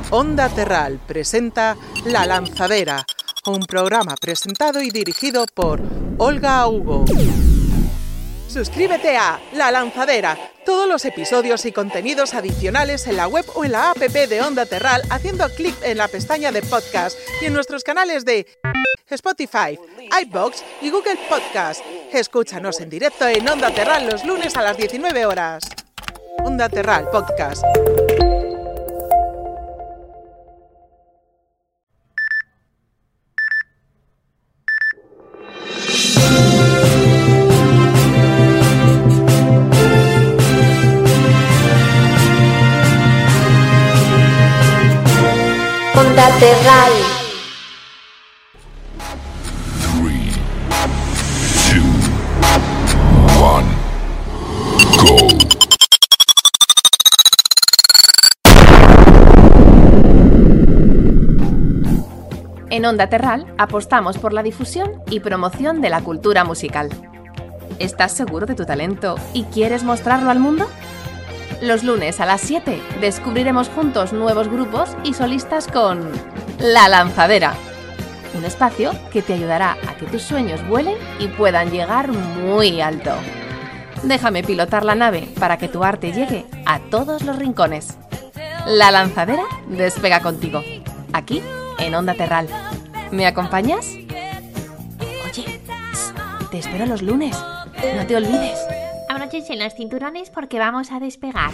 Onda Terral presenta La Lanzadera, un programa presentado y dirigido por Olga Hugo. Suscríbete a La Lanzadera, todos los episodios y contenidos adicionales en la web o en la app de Onda Terral haciendo clic en la pestaña de podcast y en nuestros canales de Spotify, iVoox y Google Podcast. Escúchanos en directo en Onda Terral los lunes a las 19 horas. Onda Terral Podcast. Onda Terral. 3, 2, 1, go. En Onda Terral apostamos por la difusión y promoción de la cultura musical. ¿Estás seguro de tu talento y quieres mostrarlo al mundo? Los lunes a las 7 descubriremos juntos nuevos grupos y solistas con La Lanzadera, un espacio que te ayudará a que tus sueños vuelen y puedan llegar muy alto. Déjame pilotar la nave para que tu arte llegue a todos los rincones. La Lanzadera despega contigo, aquí en Onda Terral. ¿Me acompañas? Oye, te espero los lunes, no te olvides. Abróchense los cinturones porque vamos a despegar.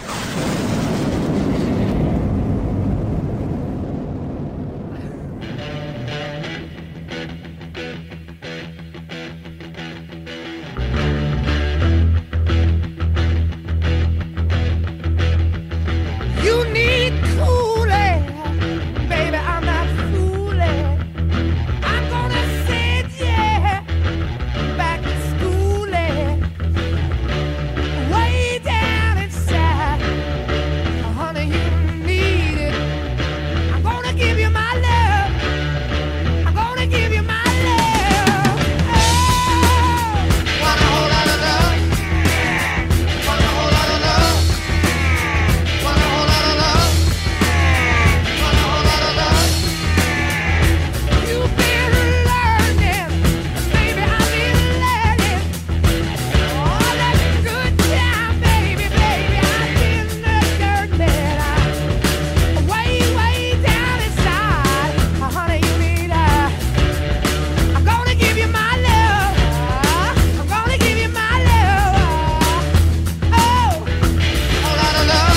You need cooling, baby, I'm not fooling. I'm gonna sit, yeah, back in schooling. Way down inside, honey, you need it. I'm gonna give you my love. I'm gonna give you my love. Oh, want a whole lot of love. Want a whole lot of love. Want a whole lot of love. Want a whole lot of love. You've been learning, baby, I've been learning. All that good time, baby, I've been the dirt man. Way down inside, honey, you need I'm gonna give you my love. I'm gonna give you my love. Oh, whole lot of love.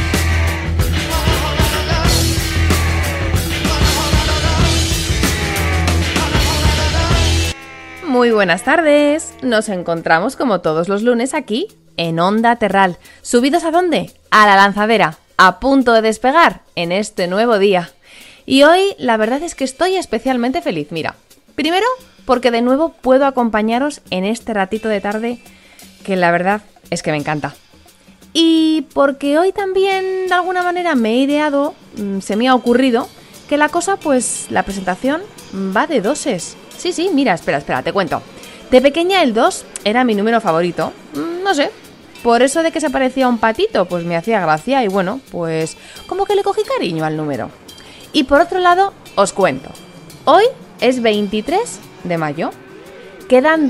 Want a whole lot of love. Want a whole lot of love. Want a whole lot of love. Muy buenas tardes, nos encontramos como todos los lunes aquí en Onda Terral. ¿Subidos a dónde? A La Lanzadera, a punto de despegar en este nuevo día. Y hoy la verdad es que estoy especialmente feliz, mira. Primero, porque de nuevo puedo acompañaros en este ratito de tarde que la verdad es que me encanta. Y porque hoy también de alguna manera me he ideado, se me ha ocurrido, que la cosa, pues la presentación va de doses. Sí, mira, espera, te cuento. De pequeña el 2 era mi número favorito, no sé, por eso de que se parecía a un patito, pues me hacía gracia y bueno, pues como que le cogí cariño al número. Y por otro lado, os cuento, hoy es 23 de mayo, quedan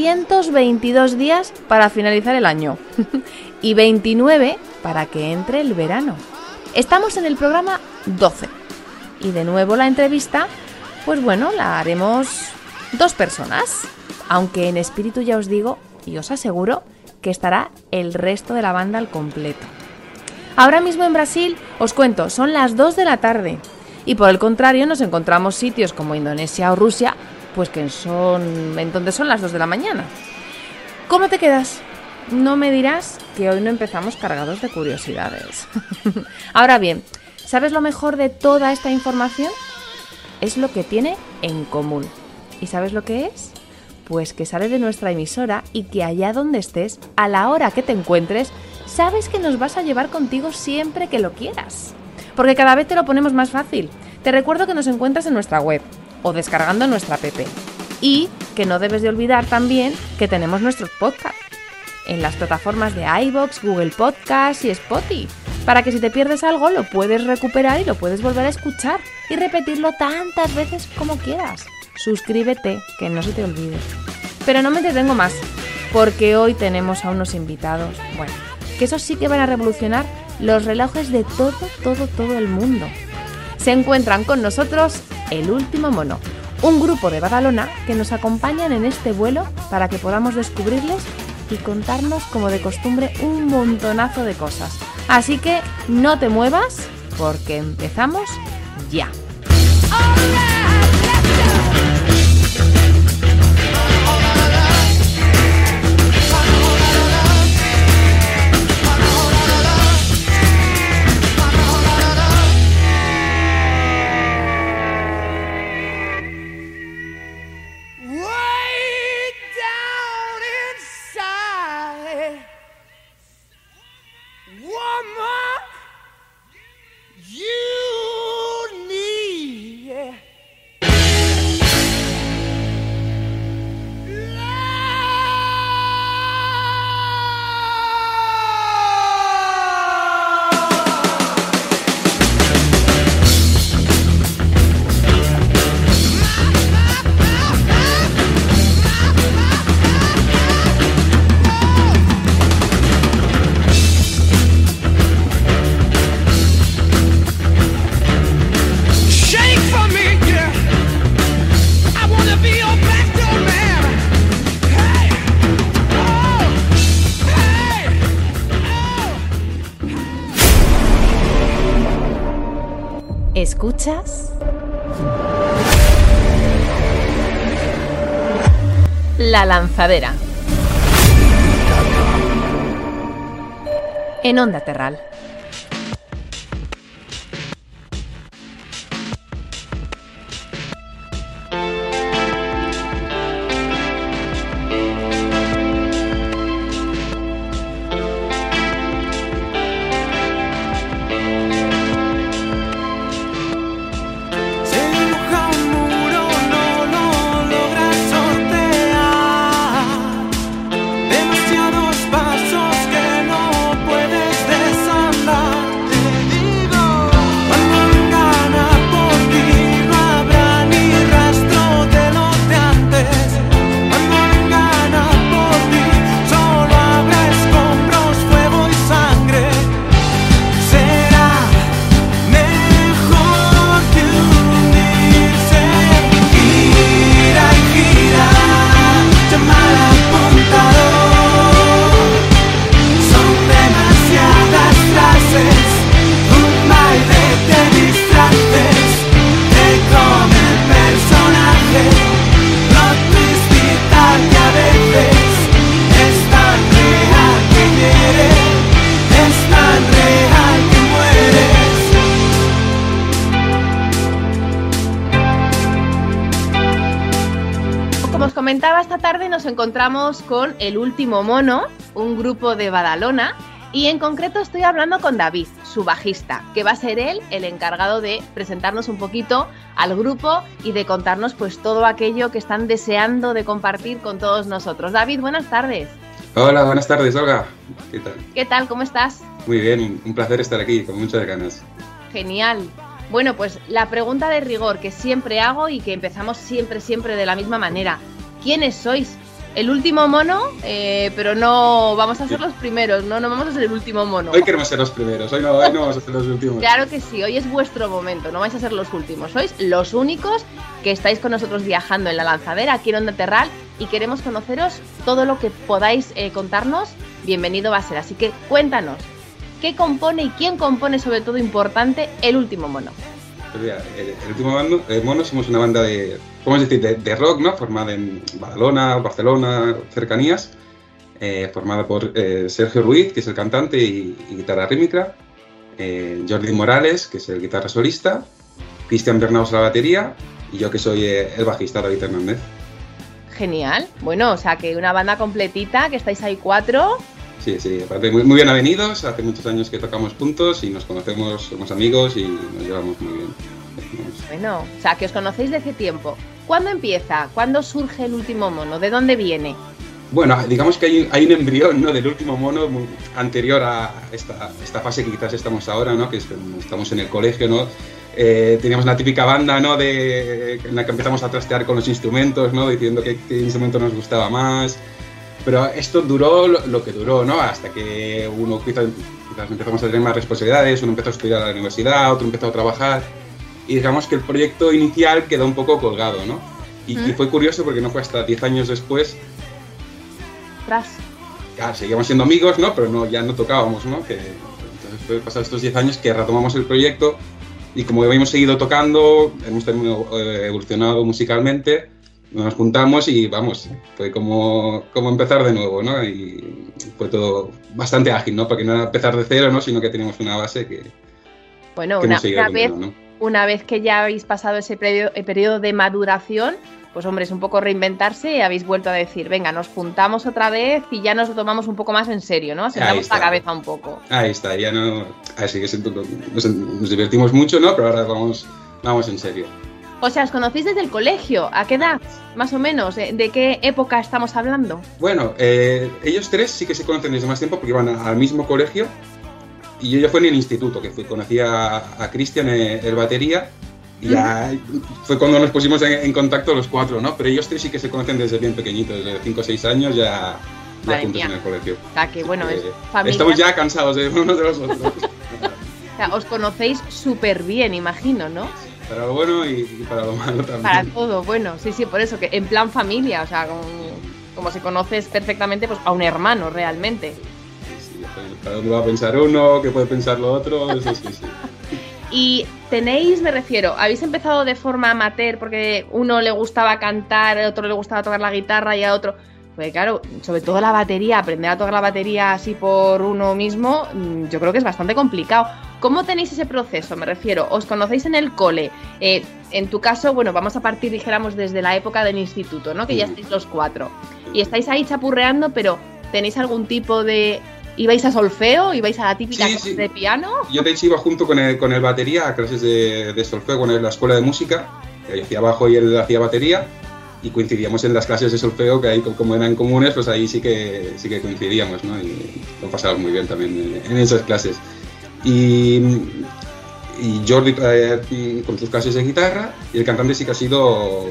222 días para finalizar el año y 29 para que entre el verano. Estamos en el programa 12 y de nuevo la entrevista, pues bueno, la haremos dos personas, aunque en espíritu ya os digo y os aseguro que estará el resto de la banda al completo. Ahora mismo en Brasil, os cuento, son las 2 de la tarde y por el contrario nos encontramos sitios como Indonesia o Rusia, pues que en donde son las 2 de la mañana. ¿Cómo te quedas? No me dirás que hoy no empezamos cargados de curiosidades. Ahora bien, ¿sabes lo mejor de toda esta información? Es lo que tiene en común. ¿Y sabes lo que es? Pues que sale de nuestra emisora y que allá donde estés, a la hora que te encuentres, sabes que nos vas a llevar contigo siempre que lo quieras. Porque cada vez te lo ponemos más fácil. Te recuerdo que nos encuentras en nuestra web o descargando nuestra app. Y que no debes de olvidar también que tenemos nuestros podcasts en las plataformas de iVoox, Google Podcast y Spotify. para que si te pierdes algo lo puedes recuperar y lo puedes volver a escuchar y repetirlo tantas veces como quieras. Suscríbete, que no se te olvide. Pero no me detengo más, porque hoy tenemos a unos invitados, bueno, que esos sí que van a revolucionar los relojes de todo el mundo. Se encuentran con nosotros El Último Mono, un grupo de Badalona que nos acompañan en este vuelo para que podamos descubrirles y contarnos, como de costumbre, un montonazo de cosas. Así que no te muevas, porque empezamos ya. ¿Escuchas? La Lanzadera. En Onda Terral. Comentaba, esta tarde nos encontramos con El Último Mono, un grupo de Badalona, y en concreto estoy hablando con David, su bajista, que va a ser él el encargado de presentarnos un poquito al grupo y de contarnos pues todo aquello que están deseando de compartir con todos nosotros. David, buenas tardes. Hola, buenas tardes, Olga. ¿Qué tal? ¿Qué tal? ¿Cómo estás? Muy bien, un placer estar aquí, con muchas ganas. Genial. Bueno, pues la pregunta de rigor que siempre hago y que empezamos siempre de la misma manera. ¿Quiénes sois? El Último Mono, pero no vamos a ser los primeros, no vamos a ser el último mono. Hoy queremos ser los primeros, hoy no vamos a ser los últimos. Claro que sí, hoy es vuestro momento, no vais a ser los últimos, sois los únicos que estáis con nosotros viajando en la lanzadera aquí en Onda Terral y queremos conoceros todo lo que podáis contarnos, bienvenido va a ser. Así que cuéntanos, ¿qué compone y quién compone, sobre todo importante, El Último Mono? Pues mira, el Último Mono somos una banda de, podemos decir, de rock, ¿no? Formada en Badalona, Barcelona, cercanías, formada por Sergio Ruiz, que es el cantante y guitarra rítmica, Jordi Morales, que es el guitarra solista, Cristian Bernaus a la batería y yo que soy el bajista, David Hernández. Genial, bueno, o sea que una banda completita, que estáis ahí 4. Sí, aparte muy bien avenidos, hace muchos años que tocamos juntos y nos conocemos, somos amigos y nos llevamos muy bien. Bueno, o sea que os conocéis desde hace tiempo. ¿Cuándo empieza? ¿Cuándo surge El Último Mono? ¿De dónde viene? Bueno, digamos que hay un embrión, ¿no? Del último mono anterior a esta fase que quizás estamos ahora, ¿no? Que estamos en el colegio, ¿no? Teníamos la típica banda, ¿no? En la que empezamos a trastear con los instrumentos, ¿no? Diciendo qué instrumento nos gustaba más. Pero esto duró lo que duró, ¿no? Hasta que uno quizás empezamos a tener más responsabilidades, uno empezó a estudiar a la universidad, otro empezó a trabajar. Y digamos que el proyecto inicial quedó un poco colgado, ¿no? Y fue curioso porque no fue hasta 10 años después. Tras. Claro, seguíamos siendo amigos, ¿no? Pero ya no tocábamos, ¿no? Entonces fue pasar estos 10 años que retomamos el proyecto y como habíamos seguido tocando, hemos evolucionado musicalmente, nos juntamos y vamos, fue como empezar de nuevo, ¿no? Y fue todo bastante ágil, ¿no? Porque no era empezar de cero, ¿no? Sino que teníamos una base que... Bueno, que una vez que ya habéis pasado ese periodo de maduración, pues hombre, es un poco reinventarse y habéis vuelto a decir, venga, nos juntamos otra vez y ya nos lo tomamos un poco más en serio, ¿no? Sentamos la cabeza un poco. Ahí está, ya no... Así que nos divertimos mucho, ¿no? Pero ahora vamos en serio. O sea, ¿os conocéis desde el colegio? ¿A qué edad, más o menos? ¿De qué época estamos hablando? Bueno, ellos tres sí que se conocen desde más tiempo porque iban al mismo colegio y yo ya fue en el instituto, que conocí a Cristian, el batería. Y ya fue cuando nos pusimos en contacto los cuatro, ¿no? Pero ellos tres sí que se conocen desde bien pequeñitos, desde 5 o 6 años ya juntos en el colegio. O sea, que bueno, es familia. Estamos ya cansados de unos de los otros. O sea, os conocéis súper bien, imagino, ¿no? Para lo bueno y para lo malo también. Para todo, bueno, sí, por eso, que en plan familia, o sea, como si conoces perfectamente pues, a un hermano realmente. Sí, para dónde va a pensar uno, qué puede pensar lo otro, eso sí. Y tenéis, me refiero, habéis empezado de forma amateur porque uno le gustaba cantar, al otro le gustaba tocar la guitarra y a otro... Pues claro, sobre todo la batería, aprender a tocar la batería así por uno mismo, yo creo que es bastante complicado. ¿Cómo tenéis ese proceso? Me refiero, ¿os conocéis en el cole? En tu caso, bueno, vamos a partir, dijéramos, desde la época del instituto, ¿no? Que ya estáis los cuatro. Y estáis ahí chapurreando, pero ¿tenéis algún tipo de... ¿Ibais a solfeo? ¿Ibais a la típica clase de piano? Yo de hecho iba junto con el batería a clases de solfeo con la escuela de música. Yo hacía bajo y él hacía batería. Y coincidíamos en las clases de solfeo, que ahí como eran comunes, pues ahí sí que coincidíamos, ¿no? Y lo pasamos muy bien también en esas clases. Y Jordi con sus clases de guitarra, y el cantante sí que ha sido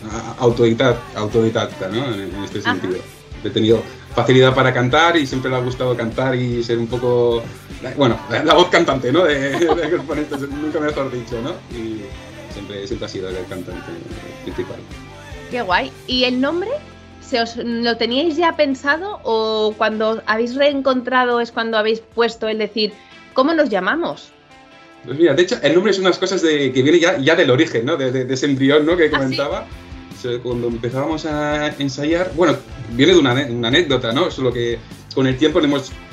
autodidacta, ¿no? En este sentido. He tenido facilidad para cantar y siempre le ha gustado cantar y ser un poco, bueno, la voz cantante, ¿no? De componentes, nunca mejor dicho, ¿no? Y siempre ha sido el cantante principal. Qué guay. ¿Y el nombre? ¿Lo teníais ya pensado o cuando habéis reencontrado es cuando habéis puesto el decir, ¿cómo nos llamamos? Pues mira, de hecho, el nombre es unas cosas que viene ya del origen, ¿no? De ese embrión, ¿no? Que comentaba. ¿Sí? Cuando empezábamos a ensayar, bueno, viene de una anécdota, ¿no? Solo que con el tiempo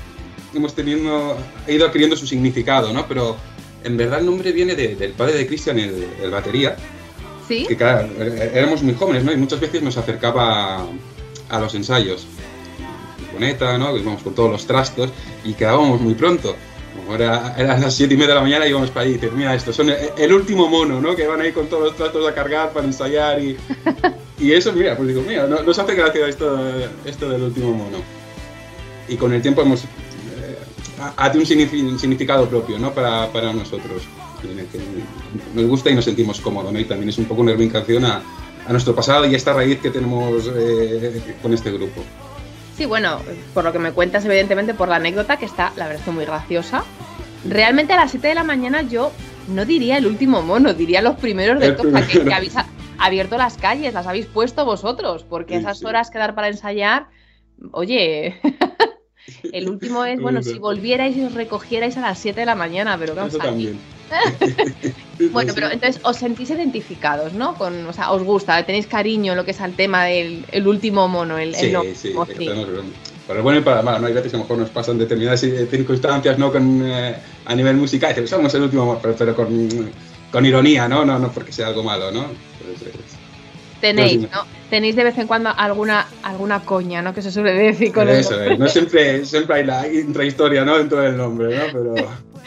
ha ido adquiriendo su significado, ¿no? Pero en verdad el nombre viene del padre de Cristian, el batería. ¿Sí? Que claro, éramos muy jóvenes, ¿no? Y muchas veces nos acercaba a los ensayos. Boneta, ¿no? Íbamos con todos los trastos y quedábamos muy pronto. Eran las 7:30 de la mañana y íbamos para ahí y decir, mira, estos son el último mono, ¿no? Que van ahí con todos los trastos a cargar para ensayar y eso, mira, pues digo, mira, nos hace gracia esto del último mono. Y con el tiempo hace un significado propio, ¿no? Para nosotros. Que nos gusta y nos sentimos cómodos, ¿no? Y también es un poco una reivindicación a nuestro pasado y a esta raíz que tenemos con este grupo. Sí, bueno, por lo que me cuentas, evidentemente, por la anécdota, que está, la verdad, muy graciosa. Realmente a las 7 de la mañana yo no diría el último mono, diría los primeros de todos, que habéis abierto las calles, las habéis puesto vosotros, porque esas horas que dar para ensayar, oye... El último es, bueno, si volvierais y os recogierais a las 7 de la mañana, pero ¿qué os también. Bueno, pero entonces os sentís identificados, ¿no? O sea, os gusta, tenéis cariño en lo que es al tema del último mono, el nombre. Sí, para el bueno y para el malo, ¿no? Hay veces que a lo mejor nos pasan determinadas circunstancias, ¿no? A nivel musical, decimos, somos el último mono, pero con ironía, ¿no? No porque sea algo malo, ¿no? Tenéis, ¿no? Tenéis de vez en cuando alguna coña, ¿no? Que se suele decir con eso. No siempre hay la intrahistoria, ¿no? Dentro del nombre, ¿no?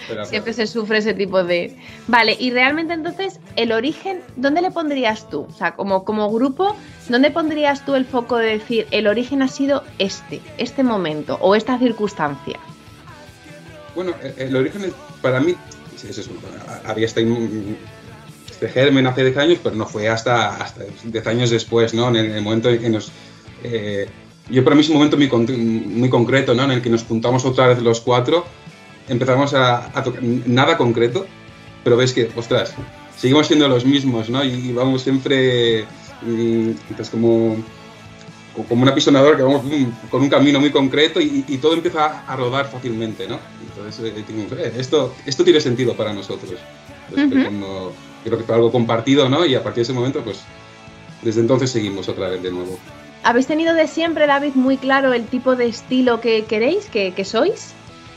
Pero, Siempre se sufre ese tipo de... Vale, y realmente entonces, el origen, ¿dónde le pondrías tú? O sea, como grupo, ¿dónde pondrías tú el foco de decir, el origen ha sido este momento o esta circunstancia? Bueno, el origen para mí es eso. Había este germen hace 10 años, pero no fue hasta 10 años después, ¿no? En el momento en que nos... yo para mí es un momento muy concreto, ¿no? En el que nos juntamos otra vez los 4, empezamos a tocar nada concreto, pero ves que, ostras, seguimos siendo los mismos, ¿no? Y vamos siempre pues como una pisonadora que vamos con un camino muy concreto y todo empieza a rodar fácilmente, ¿no? Entonces esto tiene sentido para nosotros. Entonces, creo que fue algo compartido, ¿no? Y a partir de ese momento, pues, desde entonces seguimos otra vez de nuevo. ¿Habéis tenido de siempre, David, muy claro el tipo de estilo que queréis, que sois?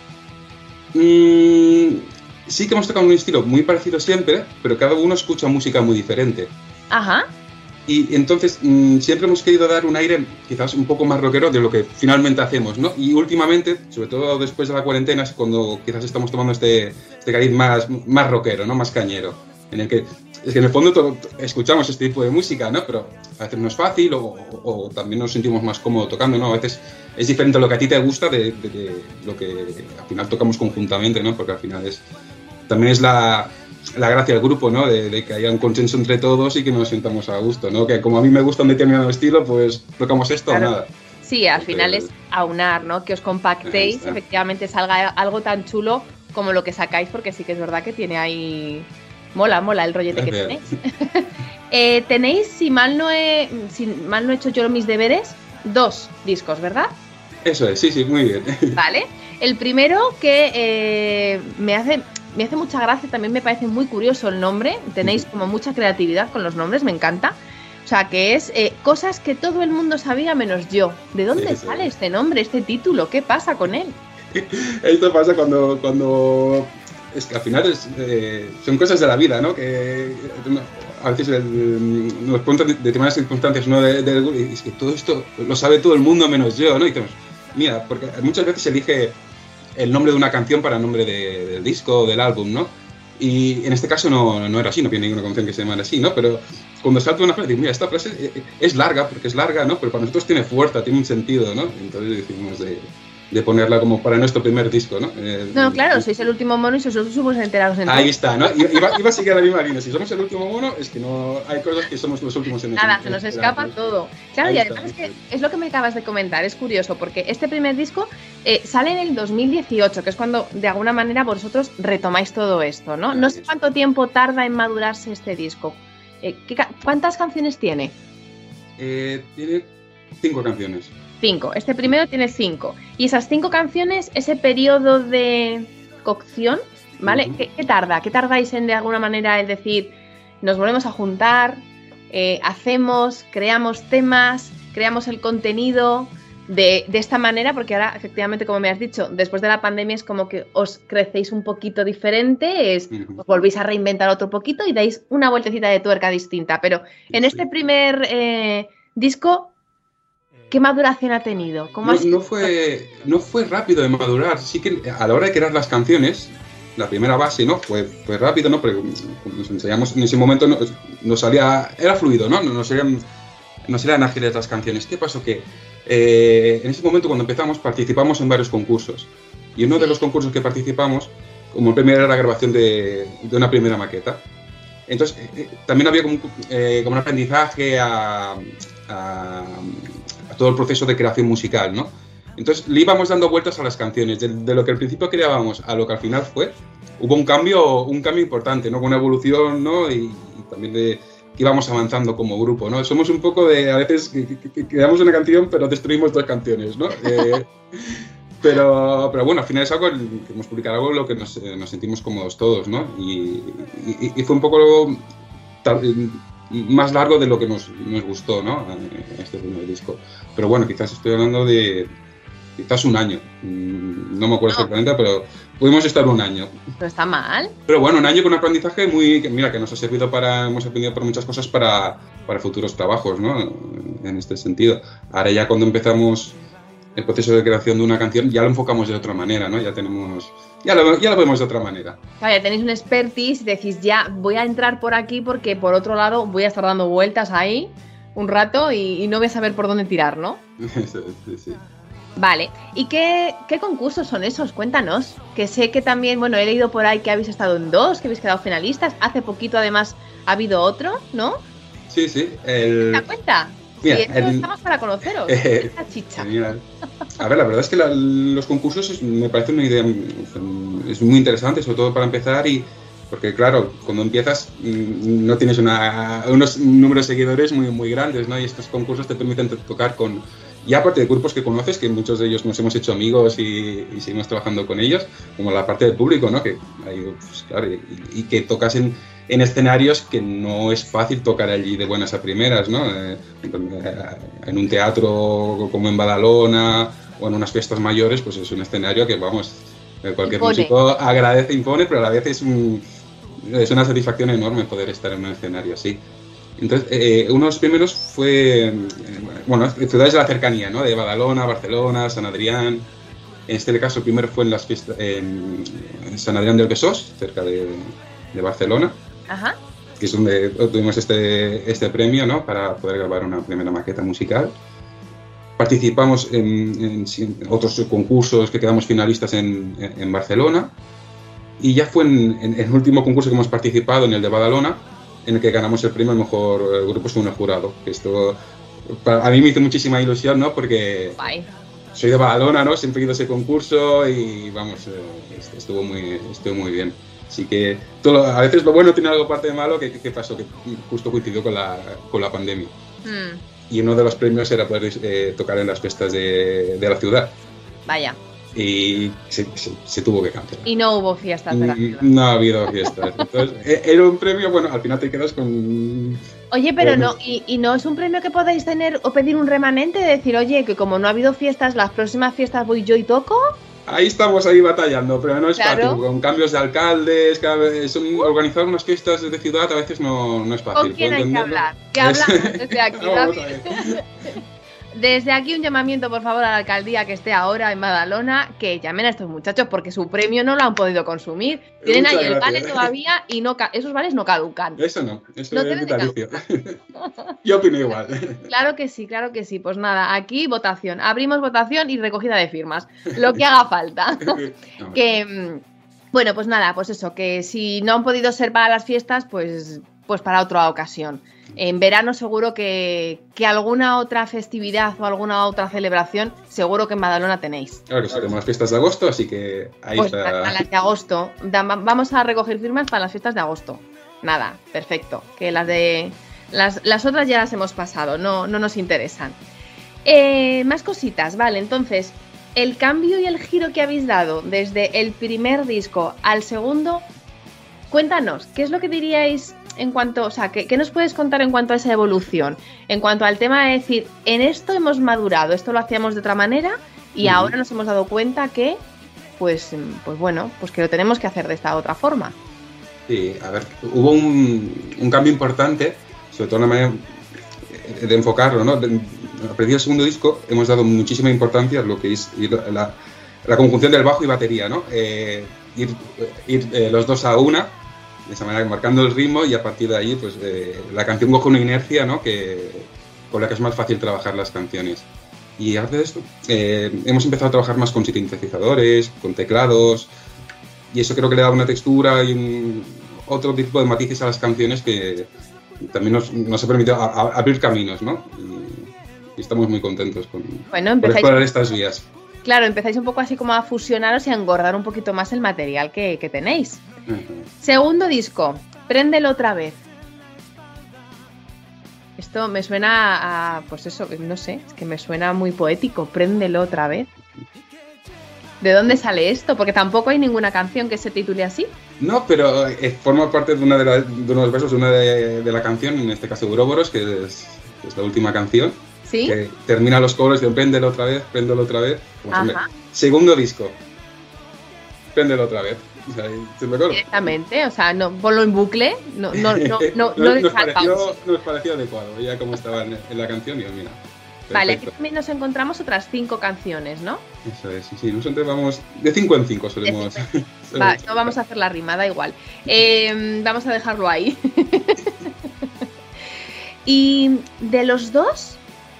Sí que hemos tocado un estilo muy parecido siempre, pero cada uno escucha música muy diferente. Ajá. Y entonces siempre hemos querido dar un aire quizás un poco más rockero de lo que finalmente hacemos, ¿no? Y últimamente, sobre todo después de la cuarentena, es cuando quizás estamos tomando este cariz más rockero, ¿no? Más cañero. En el que, es que en el fondo escuchamos este tipo de música, ¿no? Pero a veces no es fácil o también nos sentimos más cómodos tocando, ¿no? A veces es diferente lo que a ti te gusta de lo que al final tocamos conjuntamente, ¿no? Porque al final también es la gracia del grupo, ¿no? De que haya un consenso entre todos y que nos sintamos a gusto, ¿no? Que como a mí me gusta un determinado estilo, pues tocamos esto o nada. Sí, al final es aunar, ¿no? Que os compactéis, efectivamente salga algo tan chulo como lo que sacáis, porque sí que es verdad que tiene ahí... Mola el rollete que tenéis. Tenéis, si mal no he hecho yo mis deberes, 2 discos, ¿verdad? Eso es, sí, muy bien. Vale. El primero que me hace mucha gracia, también me parece muy curioso el nombre. Tenéis como mucha creatividad con los nombres, me encanta. O sea, que es cosas que todo el mundo sabía menos yo. ¿De dónde sale este nombre, este título? ¿Qué pasa con él? Esto pasa cuando es que al final son cosas de la vida, ¿no? Que a veces nos ponen determinadas circunstancias, ¿no? Es que todo esto lo sabe todo el mundo menos yo, ¿no? Y decimos, mira, porque muchas veces se elige el nombre de una canción para el nombre del disco o del álbum, ¿no? Y en este caso no era así, no había ninguna canción que se llamara así, ¿no? Pero cuando salta una frase, digo, mira, esta frase es larga, porque es larga, ¿no? Pero para nosotros tiene fuerza, tiene un sentido, ¿no? Entonces decidimos de ponerla como para nuestro primer disco, ¿no? No, claro, sois el último mono y vosotros somos enterados en ahí está, ¿no? Iba a seguir a la misma línea. Si somos el último mono, es que no hay cosas que somos los últimos en el nada, se nos escapa todo. Claro, y además es que es lo que me acabas de comentar, es curioso, porque este primer disco sale en el 2018, que es cuando de alguna manera vosotros retomáis todo esto, ¿no? No sé cuánto tiempo tarda en madurarse este disco. ¿Cuántas canciones tiene? Tiene 5 canciones. 5. Este primero tiene 5. Y esas 5 canciones, ese periodo de cocción, ¿vale? ¿Qué tarda? ¿Qué tardáis en de alguna manera el decir, nos volvemos a juntar, creamos temas, creamos el contenido de esta manera? Porque ahora, efectivamente, como me has dicho, después de la pandemia es como que os crecéis un poquito diferente, os volvéis a reinventar otro poquito y dais una vueltecita de tuerca distinta. Pero en este primer disco... ¿Qué maduración ha tenido? No fue rápido de madurar. Sí que a la hora de crear las canciones, la primera base, ¿no? Fue rápido, ¿no? Porque nos ensayamos en ese momento, nos salía... Era fluido, ¿no? Nos eran ágiles las canciones. ¿Qué pasó? Que en ese momento, cuando empezamos, participamos en varios concursos. Y uno de los concursos que participamos, como el primero, era la grabación de una primera maqueta. Entonces, también había como un aprendizaje a todo el proceso de creación musical, ¿no? Entonces le íbamos dando vueltas a las canciones, de lo que al principio creábamos a lo que al final fue, hubo un cambio importante, ¿no? Con una evolución, ¿no? Y también que íbamos avanzando como grupo, ¿no? Somos un poco a veces que creamos una canción pero destruimos 2 canciones, ¿no? Pero bueno, al final es algo, queremos publicar algo en lo que nos sentimos cómodos todos, ¿no? Y fue un poco más largo de lo que nos gustó, ¿no? Este primer disco. Pero bueno, quizás estoy hablando de un año. No me acuerdo exactamente, pero pudimos estar un año. No está mal. Pero bueno, un año con un aprendizaje que nos ha servido hemos aprendido por muchas cosas para futuros trabajos, ¿no? En este sentido. Ahora ya cuando empezamos el proceso de creación de una canción ya lo enfocamos de otra manera, ¿no? Ya ya lo vemos de otra manera. Claro, ya tenéis un expertise y decís, ya voy a entrar por aquí porque por otro lado voy a estar dando vueltas ahí un rato y no voy a saber por dónde tirar, ¿no? Eso es, sí. Vale, ¿y qué concursos son esos? Cuéntanos, que sé que también, bueno, he leído por ahí que habéis estado en 2, que habéis quedado finalistas, hace poquito además ha habido otro, ¿no? Sí. ¿Te das cuenta? Mira, Sí, estamos para conoceros, esta chicha. Genial. A ver, la verdad es que los concursos me parece una idea, es muy interesante, sobre todo para empezar porque claro, cuando empiezas no tienes unos números de seguidores muy grandes, ¿no? Y estos concursos te permiten tocar con, ya aparte de grupos que conoces, que muchos de ellos nos hemos hecho amigos y seguimos trabajando con ellos, como la parte del público, ¿no? Que hay, pues, claro, y que tocas en escenarios que no es fácil tocar allí de buenas a primeras, ¿no? En un teatro como en Badalona o en unas fiestas mayores, pues es un escenario que, vamos, cualquier músico agradece, impone, pero a la vez es una satisfacción enorme poder estar en un escenario así. Entonces, uno de los primeros fue, ciudades de la cercanía, ¿no? De Badalona, Barcelona, San Adrián. En este caso, el primero fue en las fiestas en San Adrián del Besós, cerca de Barcelona. Ajá. Que es donde obtuvimos este premio, ¿no? Para poder grabar una primera maqueta musical. Participamos en otros concursos que quedamos finalistas en Barcelona. Y ya fue en el último concurso que hemos participado, en el de Badalona, en el que ganamos el premio al mejor grupo según el jurado. Que esto a mí me hizo muchísima ilusión, ¿no? Porque soy de Badalona, ¿no? Siempre he ido a ese concurso y vamos, estuvo muy bien. Así que a veces lo bueno tiene algo parte de malo. ¿Qué pasó? Que justo coincidió con la pandemia. Y uno de los premios era poder tocar en las fiestas de la ciudad. Vaya. Y se tuvo que cancelar. Y no hubo fiestas de la ciudad. No ha habido fiestas. Entonces, era un premio, bueno, al final te quedas con... Oye, pero no, y no es un premio que podáis tener o pedir un remanente de decir, oye, que como no ha habido fiestas, las próximas fiestas voy yo y toco. Ahí estamos batallando, pero no es fácil, con cambios de alcaldes, organizar unas fiestas de ciudad a veces no es fácil. ¿Con quién hay que hablar? Que hablamos desde aquí, David. Desde aquí un llamamiento, por favor, a la alcaldía que esté ahora en Badalona, que llamen a estos muchachos porque su premio no lo han podido consumir. Tienen Muchas ahí el vale gracias. todavía y esos vales no caducan. Eso no es deben de vitalicio. Yo opino igual. Claro que sí. Pues nada, aquí votación. Abrimos votación y recogida de firmas. Lo que haga falta. Bueno, pues nada, pues eso, que si no han podido ser para las fiestas, pues para otra ocasión. En verano seguro que alguna otra festividad o alguna otra celebración, seguro que en Badalona tenéis. Claro que sí, tenemos las fiestas de agosto, así que ahí Pues está. a las de agosto. Vamos a recoger firmas para las fiestas de agosto. Nada, perfecto. Que las otras ya las hemos pasado, no nos interesan. Más cositas, vale, entonces, el cambio y el giro que habéis dado desde el primer disco al segundo, cuéntanos, ¿qué es lo que diríais en cuanto, o sea, ¿qué nos puedes contar en cuanto a esa evolución? En cuanto al tema de decir, en esto hemos madurado, esto lo hacíamos de otra manera y ahora nos hemos dado cuenta que, pues bueno, pues que lo tenemos que hacer de esta otra forma. Sí, a ver, hubo un cambio importante, sobre todo en la manera de enfocarlo, ¿no? A partir del segundo disco hemos dado muchísima importancia a lo que es la conjunción del bajo y batería, ¿no? Ir los dos a una, de esa manera marcando el ritmo, y a partir de ahí pues la canción coge una inercia, ¿no? Con la que es más fácil trabajar las canciones. Y aparte de esto, hemos empezado a trabajar más con sintetizadores, con teclados, y eso creo que le da una textura y otro tipo de matices a las canciones que también nos ha permitido abrir caminos, ¿no? Y estamos muy contentos por explorar estas vías. Claro, empezáis un poco así como a fusionaros y a engordar un poquito más el material que tenéis. Segundo disco, Préndelo otra vez. Esto me suena a, pues eso, no sé, es que me suena muy poético, Préndelo otra vez. ¿De dónde sale esto? Porque tampoco hay ninguna canción que se titule así. No, pero forma parte de uno de los versos de la canción, en este caso Uroboros, que es la última canción. ¿Sí? Que termina los coros de Préndelo otra vez, segundo disco, Préndelo otra vez. O sea, directamente, o sea, no, ponlo en bucle, no nos pareció adecuado, ya como estaba en la canción, y mira. Perfecto. Vale, aquí también nos encontramos otras 5 canciones, ¿no? Eso es, sí, nosotros vamos de 5 en 5 solemos. Va, no vamos a hacer la rima, da igual. Vamos a dejarlo ahí. Y de los dos,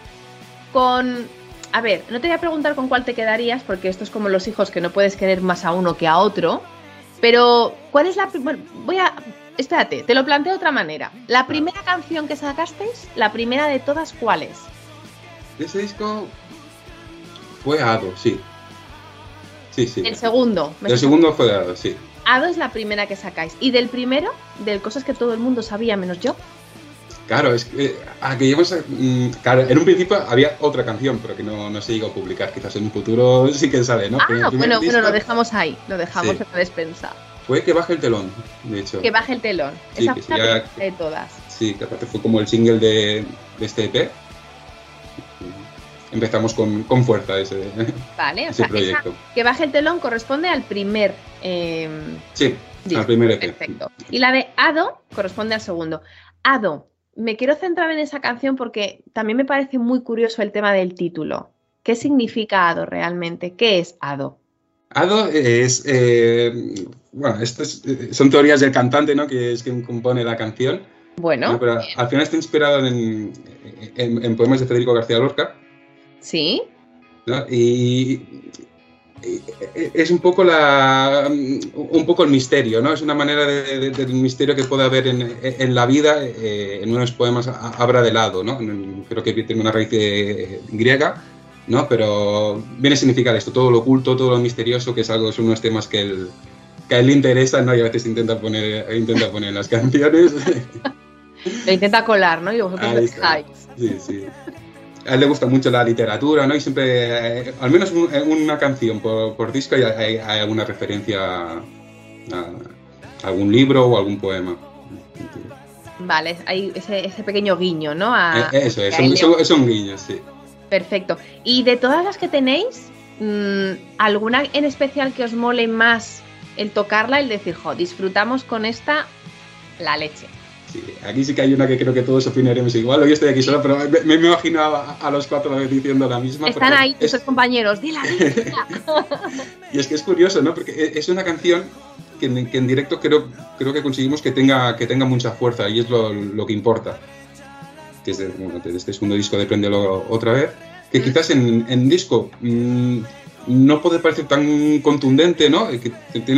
a ver, no te voy a preguntar con cuál te quedarías, porque esto es como los hijos que no puedes querer más a uno que a otro. Pero, ¿cuál es la bueno, espérate, te lo planteo de otra manera. La primera canción que sacasteis, la primera de todas, ¿cuál es? De ese disco fue Ado, sí. Sí. El segundo. El segundo fue Ado, sí. Ado es la primera que sacáis. ¿Y del primero? Del cosas que todo el mundo sabía menos yo. Claro, es que claro, en un principio había otra canción, pero que no se llegó a publicar. Quizás en un futuro sí que sale, ¿no? Pero en el primer disco, lo dejamos ahí, lo dejamos sí, en la despensa. Fue Que Baje el Telón, de hecho. Que Baje el Telón. Sí, esa que fue la sería- primera de todas. Sí, que aparte fue como el single de este EP. Empezamos con fuerza ese Vale, o ese sea, proyecto. Que Baje el Telón corresponde al primer Sí, disco. al primer EP. Perfecto. Y la de Ado corresponde al segundo. Ado, me quiero centrar en esa canción porque también me parece muy curioso el tema del título. ¿Qué significa Ado realmente? ¿Qué es Ado? Ado es, bueno, son teorías del cantante, ¿no? Que es quien compone la canción. Bueno, ¿no? Pero al final está inspirado en poemas de Federico García Lorca, sí. ¿no? Y es un poco el misterio, ¿no? Es una manera del misterio que puede haber en la vida. En unos poemas habla del hado, ¿no? Creo que tiene una raíz griega, ¿no? Pero viene a significar esto, todo lo oculto, todo lo misterioso, que son unos temas que a él le interesan, ¿no? Y a veces intenta poner en las canciones. Lo intenta colar, ¿no? Y vosotros Ahí lo está. dejáis. Sí. A él le gusta mucho la literatura, ¿no? Y siempre, al menos una canción por disco, hay alguna referencia a algún libro o algún poema. Vale, hay ese pequeño guiño, ¿no? Eso, que a él le- son guiños, sí. Perfecto. Y de todas las que tenéis, ¿alguna en especial que os mole más el tocarla, el decir, disfrutamos con esta la leche? Sí, aquí sí que hay una que creo que todos opinaremos igual. Hoy estoy aquí solo, pero me imagino a los cuatro diciendo la misma. Están porque ahí tus compañeros, dila. Y es que es curioso, ¿no? Porque es una canción que en directo creo que conseguimos que tenga mucha fuerza, y es lo que importa. Desde este segundo disco de Préndelo otra vez, que quizás en disco no puede parecer tan contundente, ¿no? Que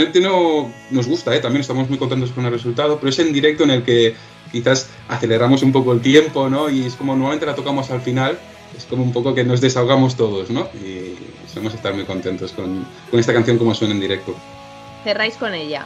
nos gusta, también estamos muy contentos con el resultado, pero es en directo en el que quizás aceleramos un poco el tiempo, ¿no? Y es como normalmente la tocamos al final, es como un poco que nos desahogamos todos, ¿no? Y somos estar muy contentos con esta canción como suena en directo. Cerráis con ella.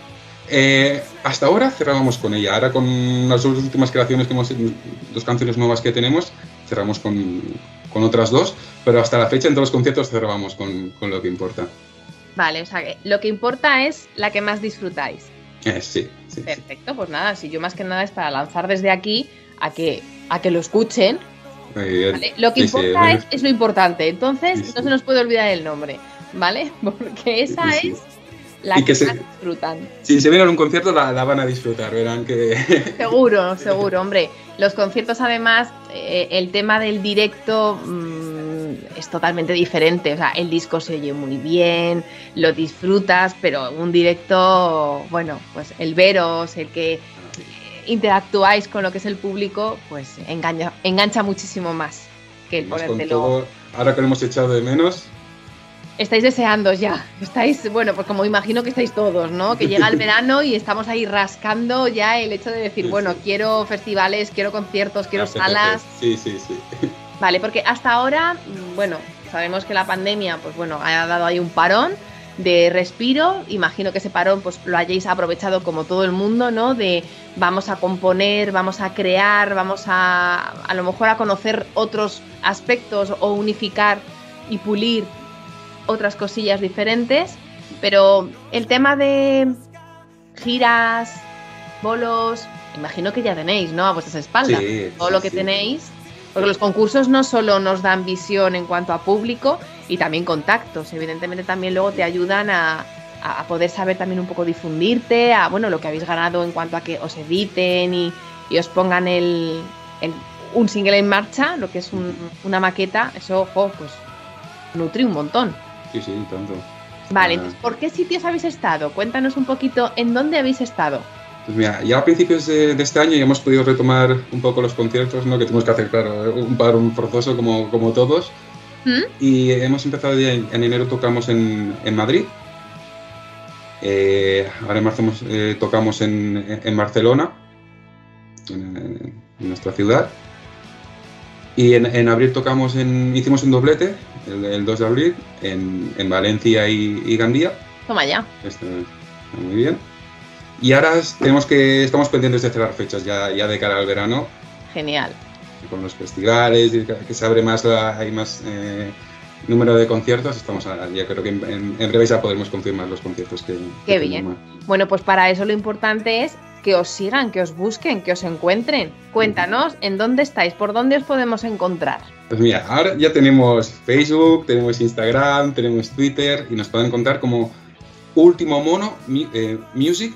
Hasta ahora cerrábamos con ella. Ahora con las dos últimas creaciones dos canciones nuevas que tenemos, cerramos con otras dos, pero hasta la fecha en todos los conciertos cerrábamos con lo que importa. Vale, o sea, que lo que importa es la que más disfrutáis. Sí. Perfecto, pues nada, si yo más que nada es para lanzar desde aquí a que lo escuchen. Muy bien. ¿Vale? Lo que Sí, importa sí, es lo importante, entonces Sí. no se nos puede olvidar el nombre, ¿vale? Porque esa Sí. es la Y que que más disfrutan. Si se vienen a un concierto la van a disfrutar, verán que... Seguro, hombre. Los conciertos, además, el tema del directo es totalmente diferente. O sea, el disco se oye muy bien, lo disfrutas, pero un directo, bueno, pues el veros, el que interactuáis con lo que es el público, pues engancha muchísimo más que el Más con ponértelo. todo, ahora que lo hemos echado de menos, Estáis deseando ya, bueno, pues como imagino que estáis todos, ¿no? Que llega el verano y estamos ahí rascando ya el hecho de decir, Sí, bueno, sí. quiero festivales, quiero conciertos, quiero apetece. salas. Sí. Vale, porque hasta ahora, bueno, sabemos que la pandemia, pues bueno, ha dado ahí un parón de respiro. Imagino que ese parón, pues lo hayáis aprovechado como todo el mundo, ¿no? De vamos a componer, vamos a crear, vamos a lo mejor a conocer otros aspectos o unificar y pulir otras cosillas diferentes, pero el tema de giras, bolos, imagino que ya tenéis, ¿no? A vuestras espaldas, Sí, todo sí, lo que sí. tenéis, porque los concursos no solo nos dan visión en cuanto a público y también contactos, evidentemente también luego te ayudan a poder saber también un poco difundirte, a bueno, lo que habéis ganado en cuanto a que os editen y os pongan un single en marcha, lo que es una maqueta, eso, pues nutre un montón. Sí, tanto. Vale, Ah. entonces, ¿por qué sitios habéis estado? Cuéntanos un poquito en dónde habéis estado. Pues mira, ya a principios de este año ya hemos podido retomar un poco los conciertos, ¿no? Que tenemos que hacer, claro, un parón forzoso como todos. ¿Mm? Y hemos empezado ya en enero, tocamos en Madrid. Ahora en marzo tocamos en Barcelona, en nuestra ciudad. Y en abril hicimos un doblete, el 2 de abril, en Valencia y Gandía. Toma ya. Está muy bien. Y ahora estamos pendientes de cerrar fechas ya de cara al verano, Genial. con los festivales, y que se abre más, hay más número de conciertos. Ya creo que en breve ya podremos confirmar los conciertos que Qué tenemos. bien. Bueno, pues para eso lo importante es que os sigan, que os busquen, que os encuentren. Cuéntanos en dónde estáis, por dónde os podemos encontrar. Pues mira, ahora ya tenemos Facebook, tenemos Instagram, tenemos Twitter y nos pueden encontrar como Último Mono Music.